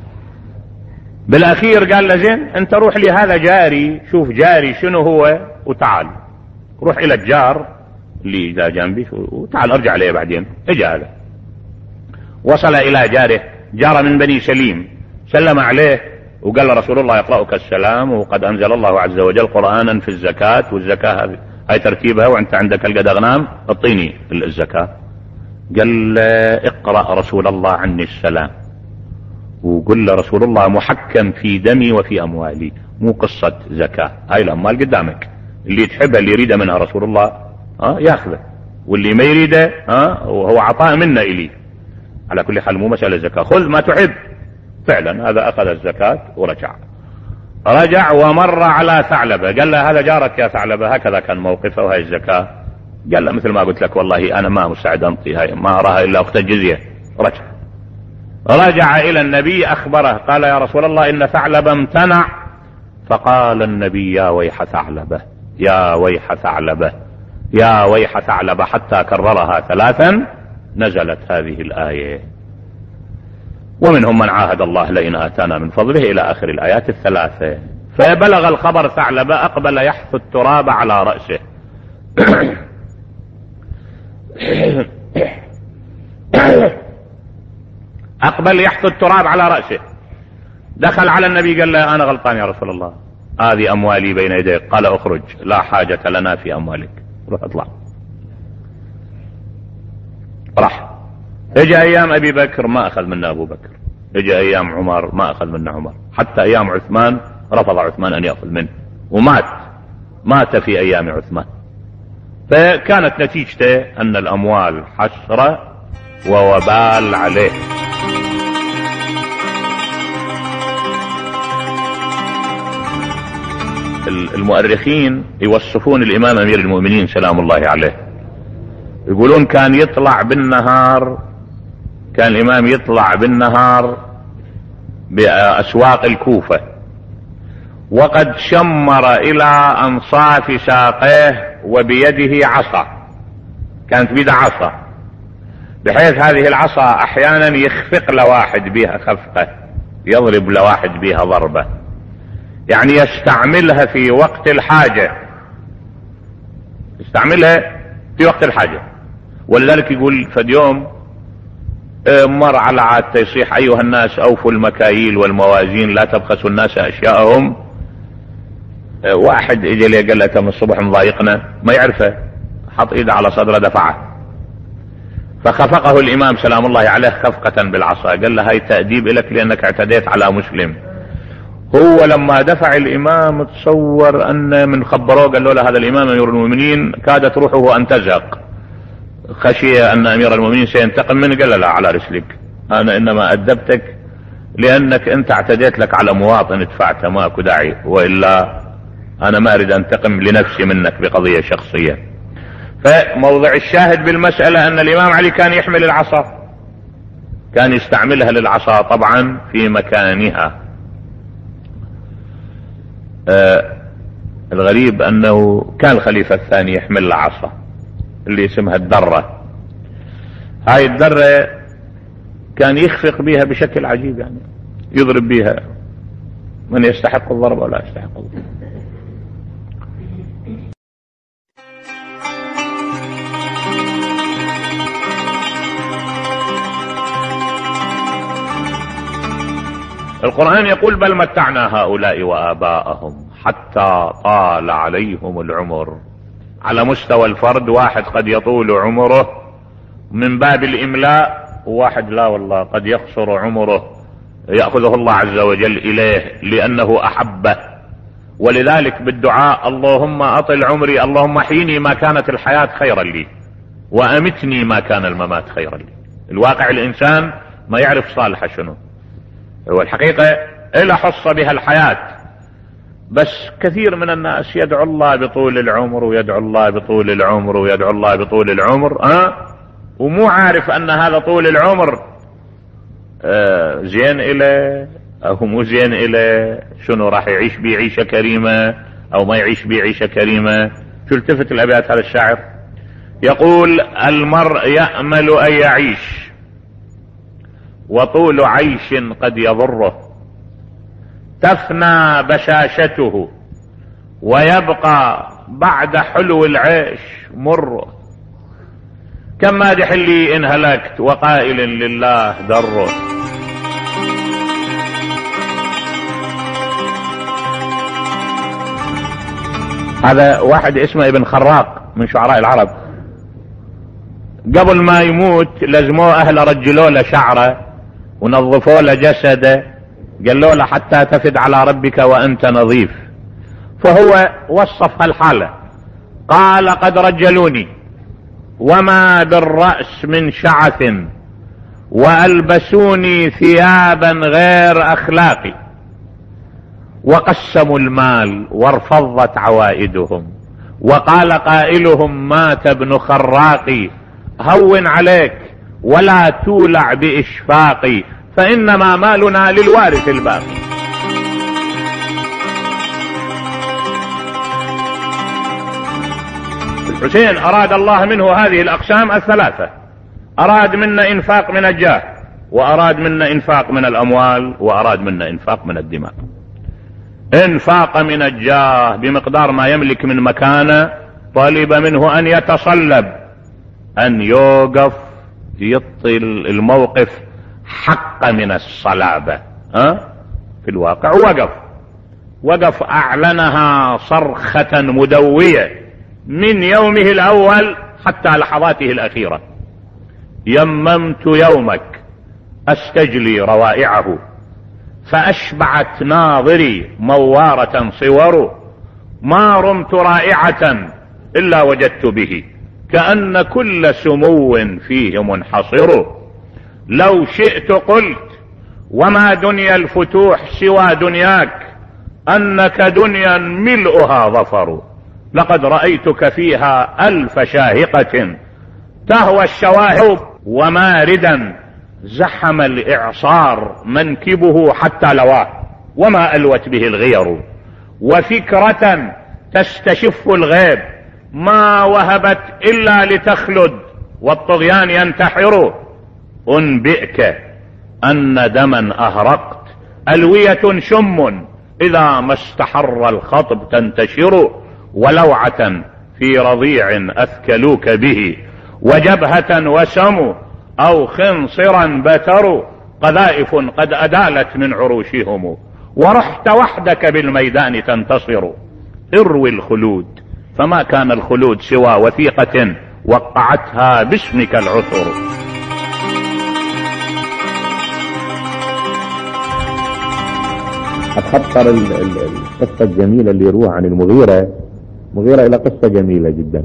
بالاخير قال له زين انت روح لي هذا جاري، شوف جاري شنو هو وتعال، روح الى الجار اللي ذا جنبي وتعال ارجع عليه بعدين. اجى هذا وصل الى جاره، جار من بني سليم، سلم عليه وقال له رسول الله يقرأك السلام، وقد انزل الله عز وجل قرآنا في الزكاة، والزكاة هاي ترتيبها وانت عندك القد اغنام اعطيني الزكاة. قال اقرأ رسول الله عني السلام، وقل له رسول الله محكم في دمي وفي اموالي، مو قصة زكاة، هاي الاموال قدامك، اللي تحبها اللي يريدها منها رسول الله ياخذه، واللي ما يريده وهو عطاء منا الي. على كل حال مو مسألة زكاة، خذ ما تحب. فعلا هذا اخذ الزكاة رجع ومر على ثعلبة قال له هذا جارك يا ثعلبة هكذا كان موقفه وهي الزكاة. قال له مثل ما قلت لك والله انا ما مستعد انطي، هاي ما اراها الا اخت الجزية. رجع الى النبي اخبره قال يا رسول الله ان ثعلبة امتنع. فقال النبي يا ويح ثعلبة، يا ويح ثعلبة، يا ويح ثعلبة، حتى كررها 3 نزلت هذه الآية. ومنهم من عاهد الله لئن آتانا من فضله إلى آخر الآيات 3. فبلغ الخبر ثعلبة أقبل يحث التراب على رأسه. أقبل يحث التراب على رأسه. دخل على النبي قال له أنا غلطان يا رسول الله، هذه أموالي بين يديك. قال اخرج، لا حاجة لنا في أموالك، روح اطلع. راح. اجى ايام ابي بكر ما اخذ منا ابو بكر، اجى ايام عمر ما اخذ منا عمر، حتى ايام عثمان رفض عثمان ان ياخذ منه، ومات في ايام عثمان. فكانت نتيجته ان الاموال حسرة ووبال عليه. المؤرخين يوصفون الامام امير المؤمنين سلام الله عليه، يقولون كان يطلع بالنهار، كان الامام يطلع بالنهار باسواق الكوفة وقد شمر الى انصاف ساقيه وبيده عصا، كانت بيده عصا، بحيث هذه العصا احيانا يخفق لواحد بها خفقة، يضرب لواحد بها ضربة، يعني يستعملها في وقت الحاجة، يستعملها في وقت الحاجة. ولذلك يقول فد يوم مر على عادته يصيح ايها الناس اوفوا المكاييل والموازين لا تبخسوا الناس اشياءهم. واحد اجى لي قال له من الصبح مضايقنا، ما يعرفه، حط ايده على صدره دفعه، فخفقه الامام سلام الله عليه خفقة بالعصا، قال له هاي تأديب لك لانك اعتديت على مسلم. هو لما دفع الامام تصور ان من خبروه قال له هذا الامام امير المؤمنين كادت روحه ان تزهق، خشية ان امير المؤمنين سينتقم منه، قال لا على رسلك، انا انما ادبتك لانك انت اعتديت لك على مواطن دفعته، ماكو داعي، والا انا ما اريد انتقم لنفسي منك بقضية شخصية. فموضع الشاهد بالمسألة ان الامام علي كان يحمل العصا، كان يستعملها للعصا طبعا في مكانها. الغريب انه كان الخليفة الثاني يحمل العصا اللي اسمها الدرة، هاي الدرة كان يخفق بها بشكل عجيب، يعني يضرب بها من يستحق الضرب ولا يستحق الضرب. القرآن يقول بل متعنا هؤلاء وآباءهم حتى طال عليهم العمر. على مستوى الفرد واحد قد يطول عمره من باب الإملاء، وواحد لا والله قد يقصر عمره، يأخذه الله عز وجل إليه لأنه أحبه. ولذلك بالدعاء اللهم أطل عمري، اللهم احيني ما كانت الحياة خيرا لي وأمتني ما كان الممات خيرا لي. الواقع الإنسان ما يعرف صالحه شنو، هو الحقيقة إلا حص بها الحياة، بس كثير من الناس يدعو الله بطول العمر ويدعو الله بطول العمر ويدعو الله بطول العمر، ومو عارف ان هذا طول العمر زين إله او مو زين إله، شنو راح يعيش بيه عيشة كريمة او ما يعيش بيه عيشة كريمة. شو التفت الابيات هذا الشاعر يقول المرء يأمل ان يعيش وطول عيش قد يضره، تفنى بشاشته ويبقى بعد حلو العيش مر، كم مادح لي ان هلكت وقائل لله در. هذا واحد اسمه ابن خراق من شعراء العرب، قبل ما يموت لزموه اهله رجلوا له شعره ونظفوا له جسده، قالوا له حتى تفد على ربك وانت نظيف. فهو وصف الحالة قال قد رجلوني وما بالرأس من شعث والبسوني ثيابا غير اخلاقي، وقسموا المال وارفضت عوائدهم، وقال قائلهم مات ابن خراقي، هون عليك ولا تولع باشفاقي، فانما مالنا للوارث الباقي. الحسين اراد الله منه هذه الاقسام الثلاثة، اراد منا انفاق من الجاه، واراد منا انفاق من الاموال، واراد منا انفاق من الدماء. انفاق من الجاه بمقدار ما يملك من مكانه، طلب منه ان يتصلب، ان يوقف يعطي الموقف حق من الصلابة. في الواقع وقف اعلنها صرخة مدوية من يومه الاول حتى لحظاته الاخيرة. يممت يومك استجلي روائعه، فاشبعت ناظري موارة صور، ما رمت رائعة الا وجدت به، كأن كل سمو فيه منحصر. لو شئت قلت وما دنيا الفتوح سوى دنياك، أنك دنيا ملؤها ظفر، لقد رأيتك فيها 1000 شاهقة تهوى الشواهق، وماردا زحم الإعصار منكبه حتى لواه وما ألوت به الغير، وفكرة تستشف الغيب ما وهبت إلا لتخلد والطغيان ينتحر. أنبئك أن دما أهرقت ألوية شم إذا ما استحر الخطب تنتشر، ولوعة في رضيع أثكلوك به، وجبهة وسم أو خنصرا بتروا، قذائف قد أدالت من عروشهم، ورحت وحدك بالميدان تنتصر. اروي الخلود فما كان الخلود سوى وثيقة وقعتها باسمك العثر. أتخطر القصة الجميلة اللي يروها عن المغيرة إلى قصة جميلة جدا.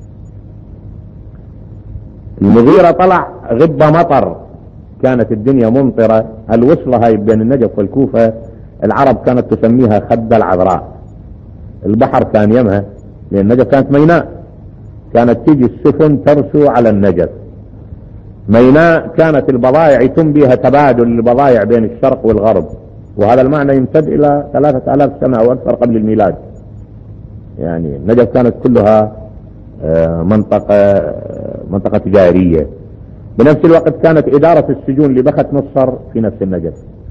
المغيرة طلع غبة مطر، كانت الدنيا ممطرة. الوصلة هاي بين النجف والكوفة العرب كانت تسميها خد العذراء. البحر كان يمها، لأن النجف كانت ميناء، كانت تيجي السفن ترسو على النجف. ميناء كانت البضائع يتم بها تبادل البضائع بين الشرق والغرب، وهذا المعنى يمتد إلى 3000 سنة أو أكثر قبل الميلاد. يعني النجف كانت كلها منطقة تجارية. بنفس الوقت كانت إدارة السجون اللي بخت مصر في نفس النجف.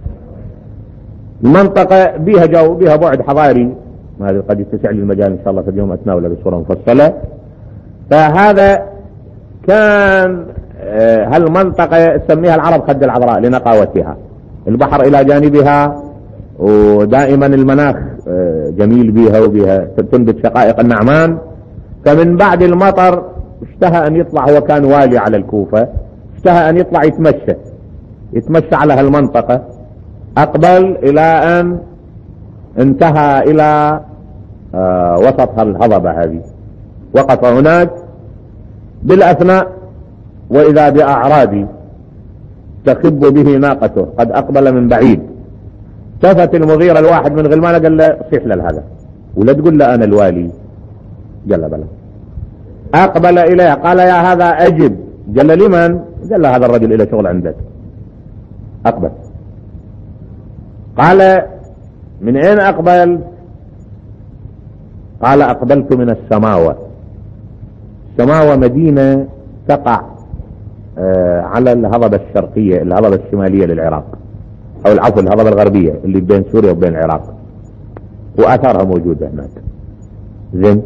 المنطقة بها جو، بها بعد حضاري، هذا قد يتسع لي المجال إن شاء الله في اليوم أتناوله بصورة مفصلة. فهذا كان هالمنطقة تسميها العرب خد العذراء لنقاوتها، البحر إلى جانبها، ودائما المناخ جميل بها، وبها تنبت شقائق النعمان. فمن بعد المطر اشتهى أن يطلع، هو كان والي على الكوفة، اشتهى أن يطلع يتمشى على هالمنطقة. أقبل إلى أن انتهى إلى وسط الهضبة هذه، وقف هناك بالأثناء وإذا بأعرابي تخب به ناقته قد أقبل من بعيد. التفت المغيرة الواحد من غلمانه قال له صيح له هذا ولا تقول له أنا الوالي. قال له بلى. أقبل إليه قال يا هذا أجب. قال له لمن؟ قال له هذا الرجل إلى شغل عندك. أقبل. قال من أين أقبل؟ قال أقبلت من السماوة. السماوة مدينة تقع على الهضبة الشرقية، الهضبة الشمالية للعراق، أو العفو الهضبة الغربية اللي بين سوريا وبين العراق، وآثارها موجودة هناك. زين.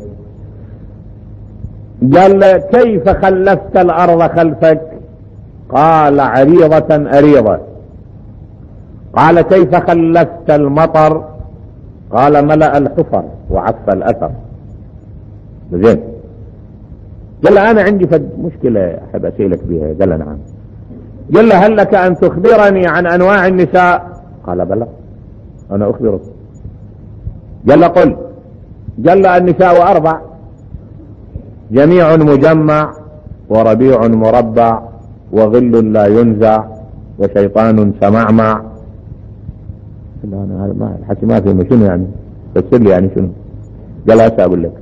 قال كيف خلفت الأرض خلفك؟ قال عريضة أريضة. قال كيف خلفت المطر؟ قال ملأ الحفر وعف الأثر. زين. قال له أنا عندي مشكلة أحب أسألك بها. قال له نعم. قال له هل لك أن تخبرني عن أنواع النساء؟ قال بلى أنا أخبرك. قال له قل. قال له النساء 4: جميع مجمع، وربيع مربع، وظل لا ينزع، وشيطان سمعمع. قال له أنا هذا الحكي ما فيه شنو يعني؟ فسر لي يعني شنو؟ قال هسه أقول لك.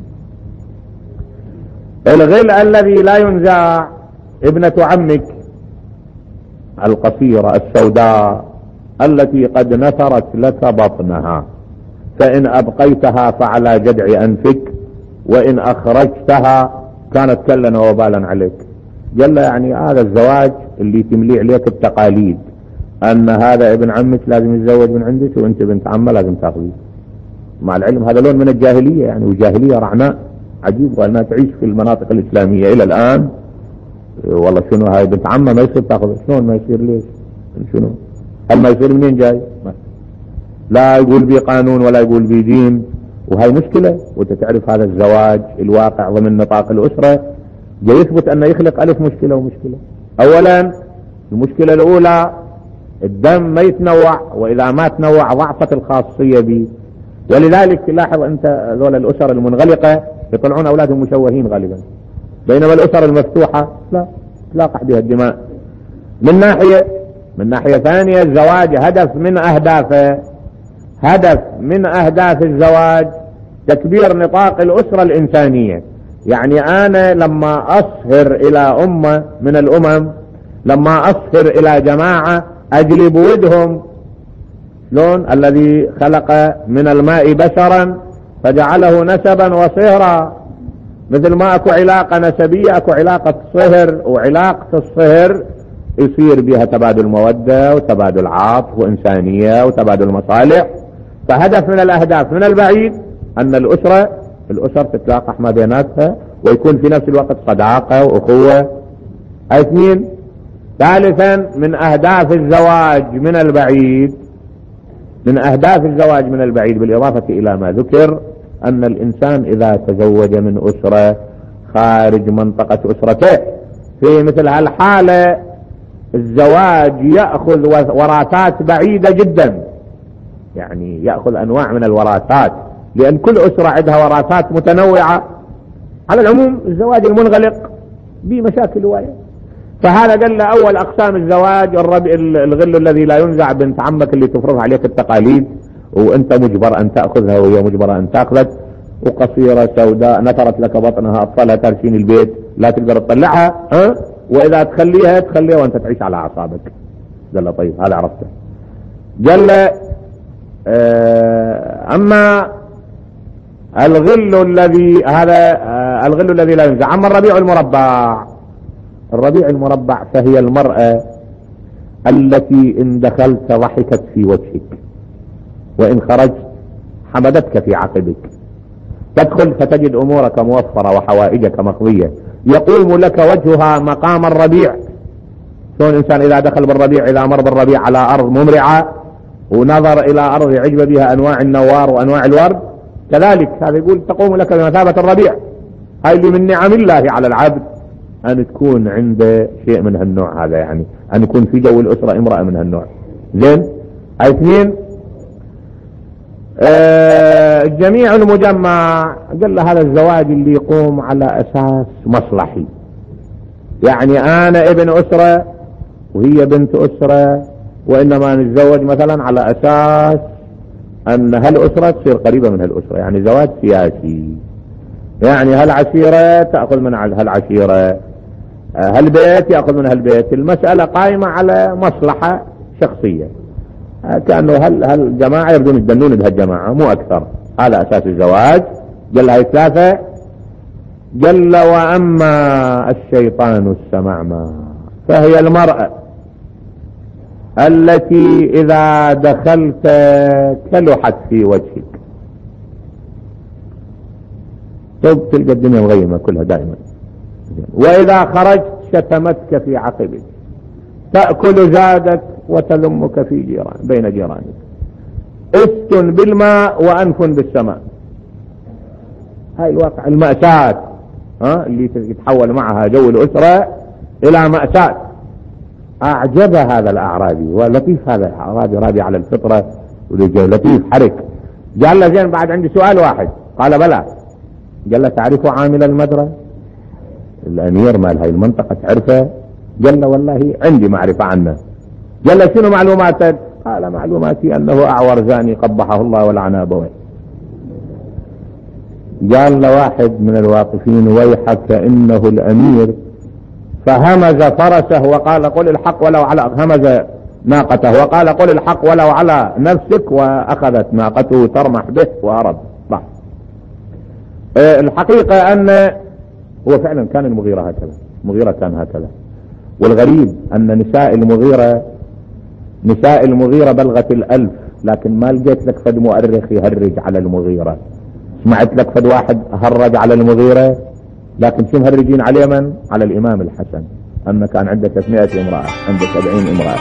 الغل الذي لا ينزع ابنة عمك القصيرة السوداء التي قد نثرت لك بطنها، فإن أبقيتها فعلى جدع أنفك، وإن أخرجتها كانت كلا وبالا عليك. قال له يعني هذا الزواج اللي تملي عليك التقاليد، أن هذا ابن عمك لازم يتزوج من عندك، وأنت بنت عمه لازم تاخذيه. مع العلم هذا لون من الجاهلية يعني، وجاهلية رعناء عجيب، وأنها تعيش في المناطق الإسلامية إلى الآن. والله شنو هاي بنت عمه ما يصير تاخذ؟ شلون ما يصير؟ ليش؟ شنو؟ هل ما يصير؟ منين جاي؟ لا يقول بي قانون ولا يقول بي دين، وهي مشكلة. وانت تعرف هذا الزواج الواقع ضمن نطاق الأسرة جاي يثبت أنه يخلق 1000 مشكلة ومشكلة. أولا المشكلة الأولى الدم ما يتنوع، وإذا ما تنوع ضعفت الخاصية به. ولذلك لاحظ أنت ذول الأسر المنغلقة يطلعون أولادهم مشوهين غالبا، بينما الأسر المفتوحة لا تلاقح بها الدماء. من ناحية ثانية الزواج هدف من أهدافه هدف من أهداف الزواج تكبير نطاق الأسرة الإنسانية. يعني أنا لما أصهر إلى أمة من الأمم، لما أصهر إلى جماعة أجلب ودهم، شلون الذي خلق من الماء بشرا فجعله نسبا وصهرا، مثل ما اكو علاقة نسبية اكو علاقة صهر، وعلاقة الصهر يصير بها تبادل مودة وتبادل عاطف وإنسانية وتبادل مصالح. فهدف من الأهداف من البعيد أن الأسر تتلاقح ما بيناتها ويكون في نفس الوقت صداقة وأخوة. اثنين، ثالثا من أهداف الزواج من البعيد، من أهداف الزواج من البعيد بالإضافة إلى ما ذكر، أن الإنسان إذا تزوج من أسرة خارج منطقة أسرته في مثل هالحالة الزواج يأخذ وراثات بعيدة جدا، يعني يأخذ أنواع من الوراثات، لأن كل أسرة عندها وراثات متنوعة. على العموم الزواج المنغلق بمشاكل هواية. فهذا قال له أول أقسام الزواج الغل الذي لا ينزع، بنت عمك اللي تفرض عليك التقاليد وأنت مجبر أن تأخذها وهي مجبرة أن تأخذك، وقصيرة سوداء نثرت لك بطنها أطفالها ترشين البيت لا تقدر تطلعها، وإذا تخليها وأنت تعيش على أعصابك. قال له طيب هذا عرفته. قال له أما الغل الذي لا ينزع. أما الربيع المربع فهي المرأة التي إن دخلت ضحكت في وجهك، وإن خرجت حمدتك في عقبك، تدخل فتجد أمورك موفرة وحوائجك مقضية، يقوم لك وجهها مقام الربيع. شلون الإنسان إذا دخل بالربيع، إذا مر بالربيع على أرض ممرعة ونظر إلى أرض عجب بها أنواع النوار وأنواع الورد، كذلك هذا يقول تقوم لك بمثابة الربيع. هاي اللي من نعم الله على العبد أن تكون عند شيء من هالنوع هذا، يعني أن يكون في جو الأسرة امرأة من هالنوع. زين. اثنين، الجميع المجمع. قال له هذا الزواج اللي يقوم على أساس مصلحي، يعني أنا ابن أسرة وهي بنت أسرة، وإنما نتزوج مثلا على أساس أن هالأسرة تصير قريبة من هالأسرة، يعني زواج سياسي، يعني هالعشيرة تأخذ من هالعشيرة، هالبيت يأخذ من هالبيت. المسألة قائمة على مصلحة شخصية، كأنه هالجماعة يبدون يتدنون بهالجماعة مو أكثر. هذا أساس الزواج. قال هاي ثلاثة. قال وأما الشيطان السمعمع فهي المرأة التي إذا دخلت كلحت في وجهك. طب تلقى الدنيا مغيمة كلها دائما. وإذا خرجت شتمتك في عقبك، تأكل زادك وتذمك في بين جيرانك. اسكن بالماء وأنف بالسماء. هاي الواقع المأساة اللي يتحول معها جو الأسرة إلى مأساة. أعجب هذا الأعرابي، ولطيف هذا الأعرابي، رابي على الفطرة ولطيف حرك. قال له زين بعد عندي سؤال واحد. قال بلى. قال له تعرف عامل المدرة؟ الأمير مال هاي المنطقة تعرفه؟ قال له والله عندي معرفة عنه. قال له شنو معلوماتك؟ قال معلوماتي أنه أعور زاني قبحه الله ولعنه أبويه. قال له واحد من الواقفين ويحك إنه الأمير، فهمز فرسه وقال قل الحق ولو على، همز ناقته وقال قل الحق ولو على نفسك، وأخذت ناقته ترمح به وهرب. الحقيقة أن هو فعلا كان المغيرة هكذا، المغيرة كان هكذا. والغريب أن نساء المغيرة بلغت 1000، لكن ما لقيت لك فد مؤرخ يهرج على المغيرة. سمعت لك فد واحد هرج على المغيرة، لكن شو مهرجين عليه؟ من؟ على الإمام الحسن، أن كان عنده 300 امرأة، عنده 70 امرأة.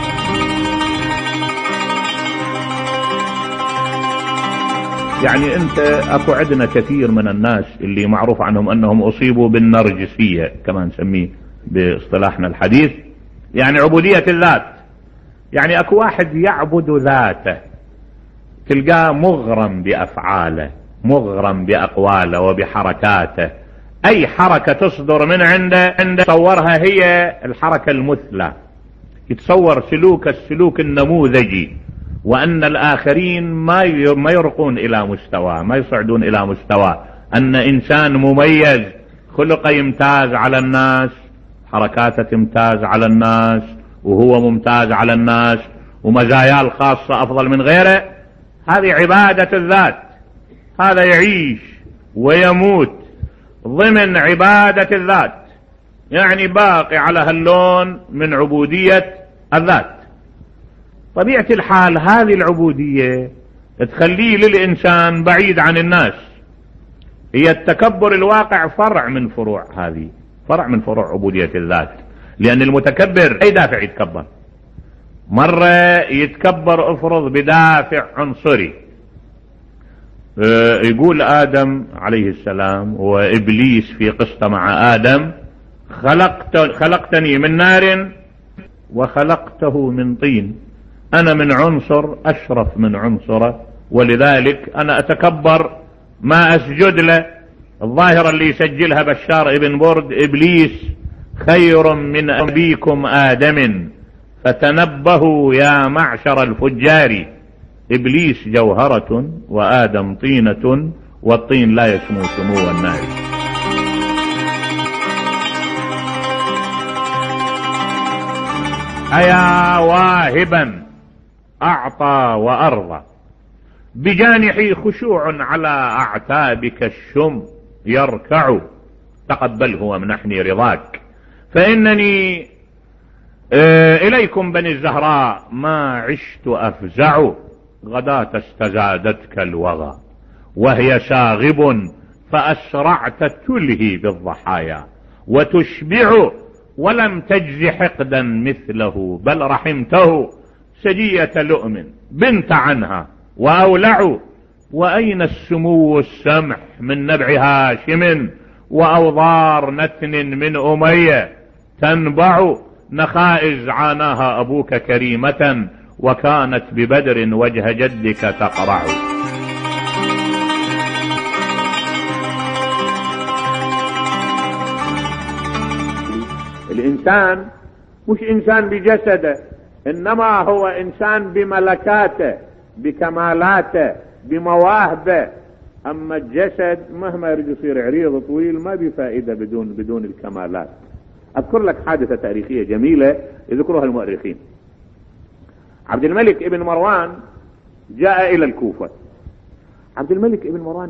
يعني انت اكو عندنا كثير من الناس اللي معروف عنهم انهم اصيبوا بالنرجسية كما نسميه باصطلاحنا الحديث، يعني عبودية الذات. يعني اكو واحد يعبد ذاته، تلقاه مغرم بافعاله، مغرم باقواله وبحركاته. اي حركة تصدر من عنده تصورها هي الحركة المثلى، يتصور السلوك النموذجي، وأن الآخرين ما يرقون إلى مستوى، ما يصعدون إلى مستوى، أن إنسان مميز خلق يمتاز على الناس، حركاته تمتاز على الناس، وهو ممتاز على الناس، ومزاياه الخاصة أفضل من غيره. هذه عبادة الذات، هذا يعيش ويموت ضمن عبادة الذات، يعني باقي على هاللون من عبودية الذات. طبيعة الحال هذه العبودية تخليه للإنسان بعيد عن الناس. هي التكبر الواقع فرع من فروع، هذه فرع من فروع عبودية الذات، لأن المتكبر أي دافع يتكبر. مرة يتكبر افرض بدافع عنصري، يقول آدم عليه السلام وإبليس في قصة مع آدم: خلقتني من نار وخلقته من طين، أنا من عنصر أشرف من عنصره، ولذلك أنا أتكبر ما أسجد له. الظاهرة اللي يسجلها بشار ابن برد: إبليس خير من أبيكم آدم فتنبهوا يا معشر الفجار، إبليس جوهرة وآدم طينة، والطين لا يسمو سمو النار. أيا واهبا أعطى وأرضى، بجانحي خشوع على أعتابك الشم يركع، تقبله وامنحني رضاك، فإنني إليكم بني الزهراء ما عشت أفزع، غداة استزادتك الوغى وهي شاغب، فأسرعت تلهي بالضحايا وتشبع، ولم تجز حقدا مثله، بل رحمته سجية لؤم بنت عنها وأولع. وأين السمو السمح من نبع هاشم، وأوضار نتن من أمية تنبع، نخائز عاناها أبوك كريمة، وكانت ببدر وجه جدك تقرع. الإنسان مش إنسان بجسده، إنما هو إنسان بملكاته، بكمالاته، بمواهبه. أما الجسد مهما يريد يصير عريض طويل ما بفائدة بدون الكمالات. أذكر لك حادثة تاريخية جميلة يذكرها المؤرخين. عبد الملك ابن مروان جاء إلى الكوفة. عبد الملك ابن مروان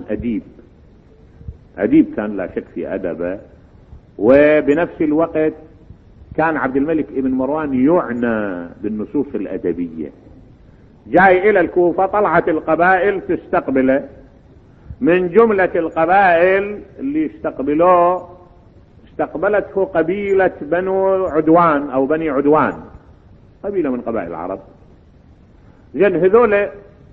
أديب كان لا شك في أدبه، وبنفس الوقت كان عبد الملك ابن مروان يعنى بالنصوص الأدبية. جاي إلى الكوفة، طلعت القبائل تستقبله. من جملة القبائل اللي استقبلته قبيلة بنو عدوان أو بني عدوان، قبيلة من قبائل العرب. زين هذول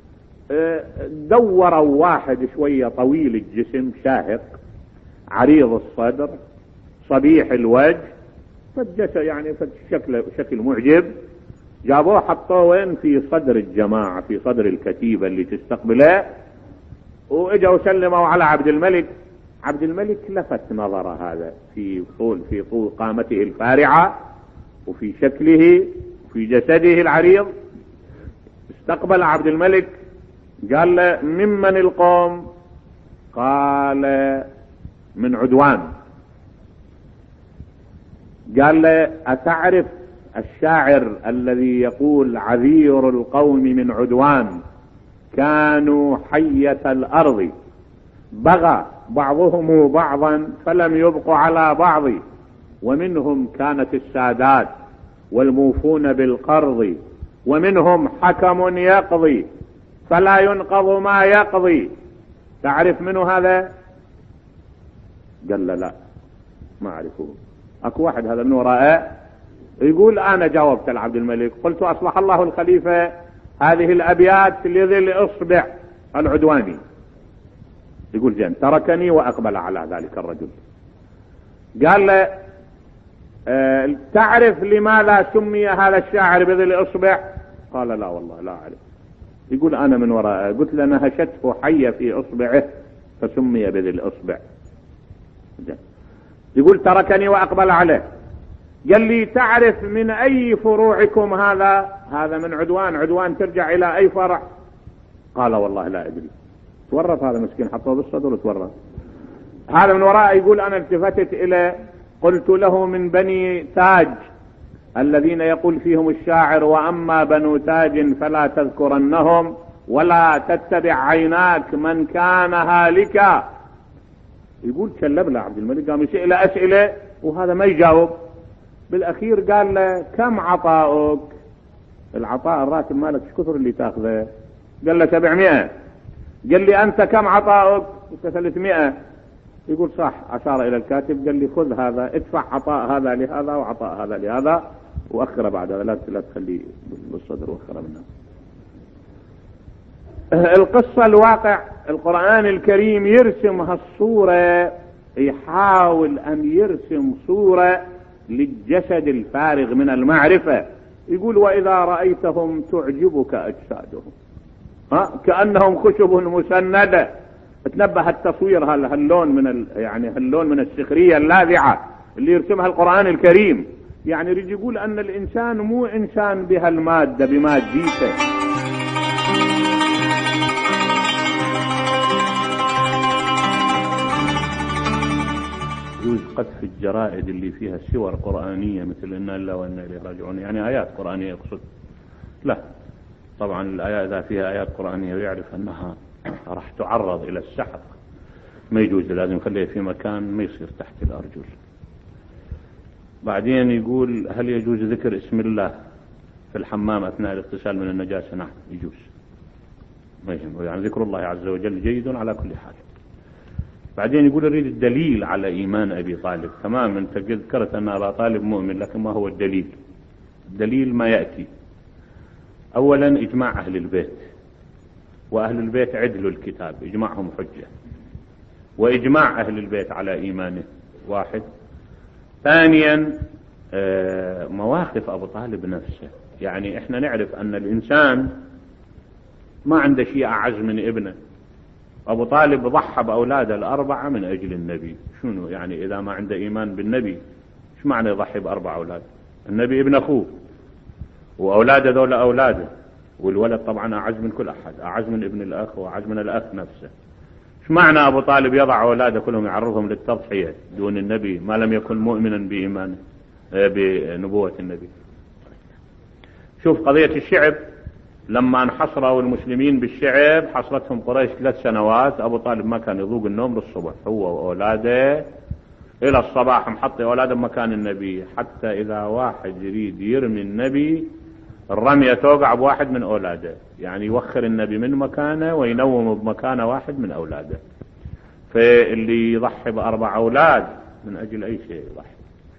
دوروا واحد شوية طويل الجسم، شاهق، عريض الصدر، صبيح الوجه، فالجسد يعني شكل معجب. جابوه حطوه وين؟ في صدر الجماعة، في صدر الكتيبة اللي تستقبله. واجوا سلموا على عبد الملك. عبد الملك لفت نظر هذا في طول قامته الفارعة، وفي شكله، وفي جسده العريض. استقبل عبد الملك، قال له: ممن القوم؟ قال: من عدوان. قال له: أتعرف الشاعر الذي يقول: عذير القوم من عدوان كانوا حية الأرض، بغى بعضهم بعضا فلم يبقوا على بعض، ومنهم كانت السادات والموفون بالقرض، ومنهم حكم يقضي فلا ينقض ما يقضي. تعرف منه هذا؟ قال له: لا ما أعرفه. أكو واحد هذا من وراءه يقول: أنا جاوبت لعبد الملك، قلت: أصلح الله الخليفة هذه الأبيات لذي الإصبع العدواني. يقول: زين. تركني وأقبل على ذلك الرجل. قال له: تعرف لماذا سمي هذا الشاعر بذي الإصبع؟ قال: لا والله لا أعرف. يقول: أنا من وراءه قلت له: نهشته حية في إصبعه فسمي بذي الإصبع. زين. يقول: تركني وأقبل عليه. قال لي: تعرف من أي فروعكم هذا من عدوان ترجع إلى أي فرع؟ قال والله لا أدري. تورط هذا مسكين، حطه بالصدر وتورط. هذا من وراء يقول أنا التفتت إلى قلت له من بني تاج الذين يقول فيهم الشاعر وأما بنو تاج فلا تذكرنهم ولا تتبع عيناك من كان هالكا. يقول كلب له عبد الملك، قام يسأل أسئلة وهذا ما يجاوب. بالأخير قال له كم عطاؤك؟ العطاء الراتب مالك ايش كثر اللي تاخذه؟ قال له 700. قال لي أنت كم عطاؤك؟ قلت 300. يقول صح. أشار إلى الكاتب قال لي خذ هذا، ادفع عطاء هذا لهذا وعطاء هذا لهذا وأخره بعد هذا، لا تخليه بالصدر وأخره منه. القصة الواقع القرآن الكريم يرسم هالصورة، يحاول أن يرسم صورة للجسد الفارغ من المعرفة. يقول وإذا رأيتهم تعجبك أجسادهم كأنهم خشب مسندة. تنبه التصوير هاللون من يعني هاللون من السخرية اللاذعة اللي يرسمها القرآن الكريم. يعني يريد يقول أن الإنسان مو إنسان بهالمادة بماديته. يجوز قذف الجرائد اللي فيها صور قرآنية مثل إنا لله وإنا إليه راجعون، يعني آيات قرآنية يقصد؟ لا طبعا الآيات إذا فيها آيات قرآنية ويعرف أنها راح تعرض إلى السحق ما يجوز، لازم يخليها في مكان ما يصير تحت الأرجل. بعدين يقول هل يجوز ذكر اسم الله في الحمام أثناء الاغتسال من النجاسة؟ نعم يجوز، ما يهم، يعني ذكر الله عز وجل جيد على كل حال. بعدين يقول أريد الدليل على إيمان أبي طالب. تمام، أنت ذكرت أن أبا طالب مؤمن، لكن ما هو الدليل؟ الدليل ما يأتي. أولا إجماع أهل البيت، وأهل البيت عدل الكتاب، إجماعهم حجة، وإجماع أهل البيت على إيمانه واحد. ثانيا مواقف أبو طالب نفسه، يعني إحنا نعرف أن الإنسان ما عنده شيء أعز من ابنه. أبو طالب ضحى بأولاده الأربعة من أجل النبي. شنو يعني إذا ما عنده إيمان بالنبي إيش معنى يضحي بأربع أولاد؟ النبي ابن أخوه وأولاده ذولا أولاده، والولد طبعا أعز من كل أحد، أعز من ابن الأخ وأعز من الأخ نفسه. إيش معنى أبو طالب يضع أولاده كلهم يعرضهم للتضحية دون النبي ما لم يكن مؤمنا بإيمانه بنبوة النبي؟ شوف قضية الشعب، لما انحصروا المسلمين بالشعب حصرتهم قريش 3 سنوات. أبو طالب ما كان يذوق النوم للصبح، هو وأولاده إلى الصباح محطي أولاده مكان النبي، حتى إذا واحد يريد يرمي النبي الرمية توقع بواحد من أولاده، يعني يوخر النبي من مكانه وينوم بمكانه واحد من أولاده. فاللي يضحي ب4 أولاد من أجل أي شيء يضحي.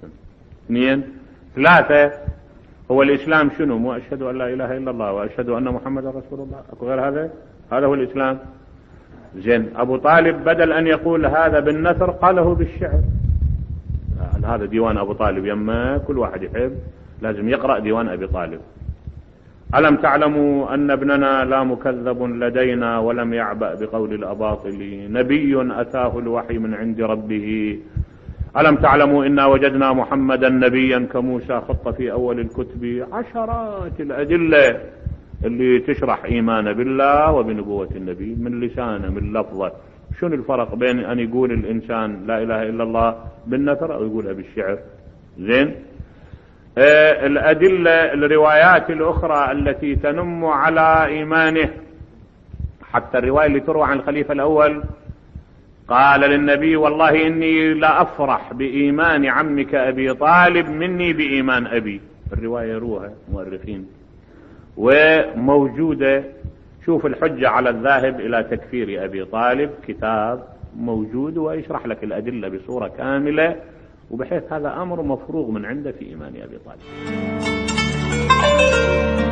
2 3 هو الإسلام شنو؟ مو أشهد أن لا إله إلا الله وأشهد أن محمد رسول الله، أكو غير هذا؟ هذا هو الإسلام. زين، أبو طالب بدل أن يقول هذا بالنثر قاله بالشعر. هذا ديوان أبو طالب، يما كل واحد يحب لازم يقرأ ديوان أبي طالب. ألم تعلموا أن ابننا لا مكذب لدينا ولم يعبأ بقول الأباطل، نبي أتاه الوحي من عند ربه. ألم تعلموا إنا وجدنا محمدا نبيا كموسى خط في أول الكتب. عشرات الأدلة اللي تشرح إيمان بالله وبنبوة النبي من لسانه من لفظه. شنو الفرق بين أن يقول الإنسان لا إله إلا الله بالنثر أو يقولها بالشعر؟ زين، الأدلة الروايات الأخرى التي تنم على إيمانه، حتى الرواية اللي تروى عن الخليفة الأول قال للنبي والله إني لا أفرح بإيمان عمك أبي طالب مني بإيمان أبي. الرواية يروها مؤرخين وموجودة. شوف الحجة على الذاهب إلى تكفير أبي طالب، كتاب موجود ويشرح لك الأدلة بصورة كاملة، وبحيث هذا أمر مفروغ من عنده في إيمان أبي طالب.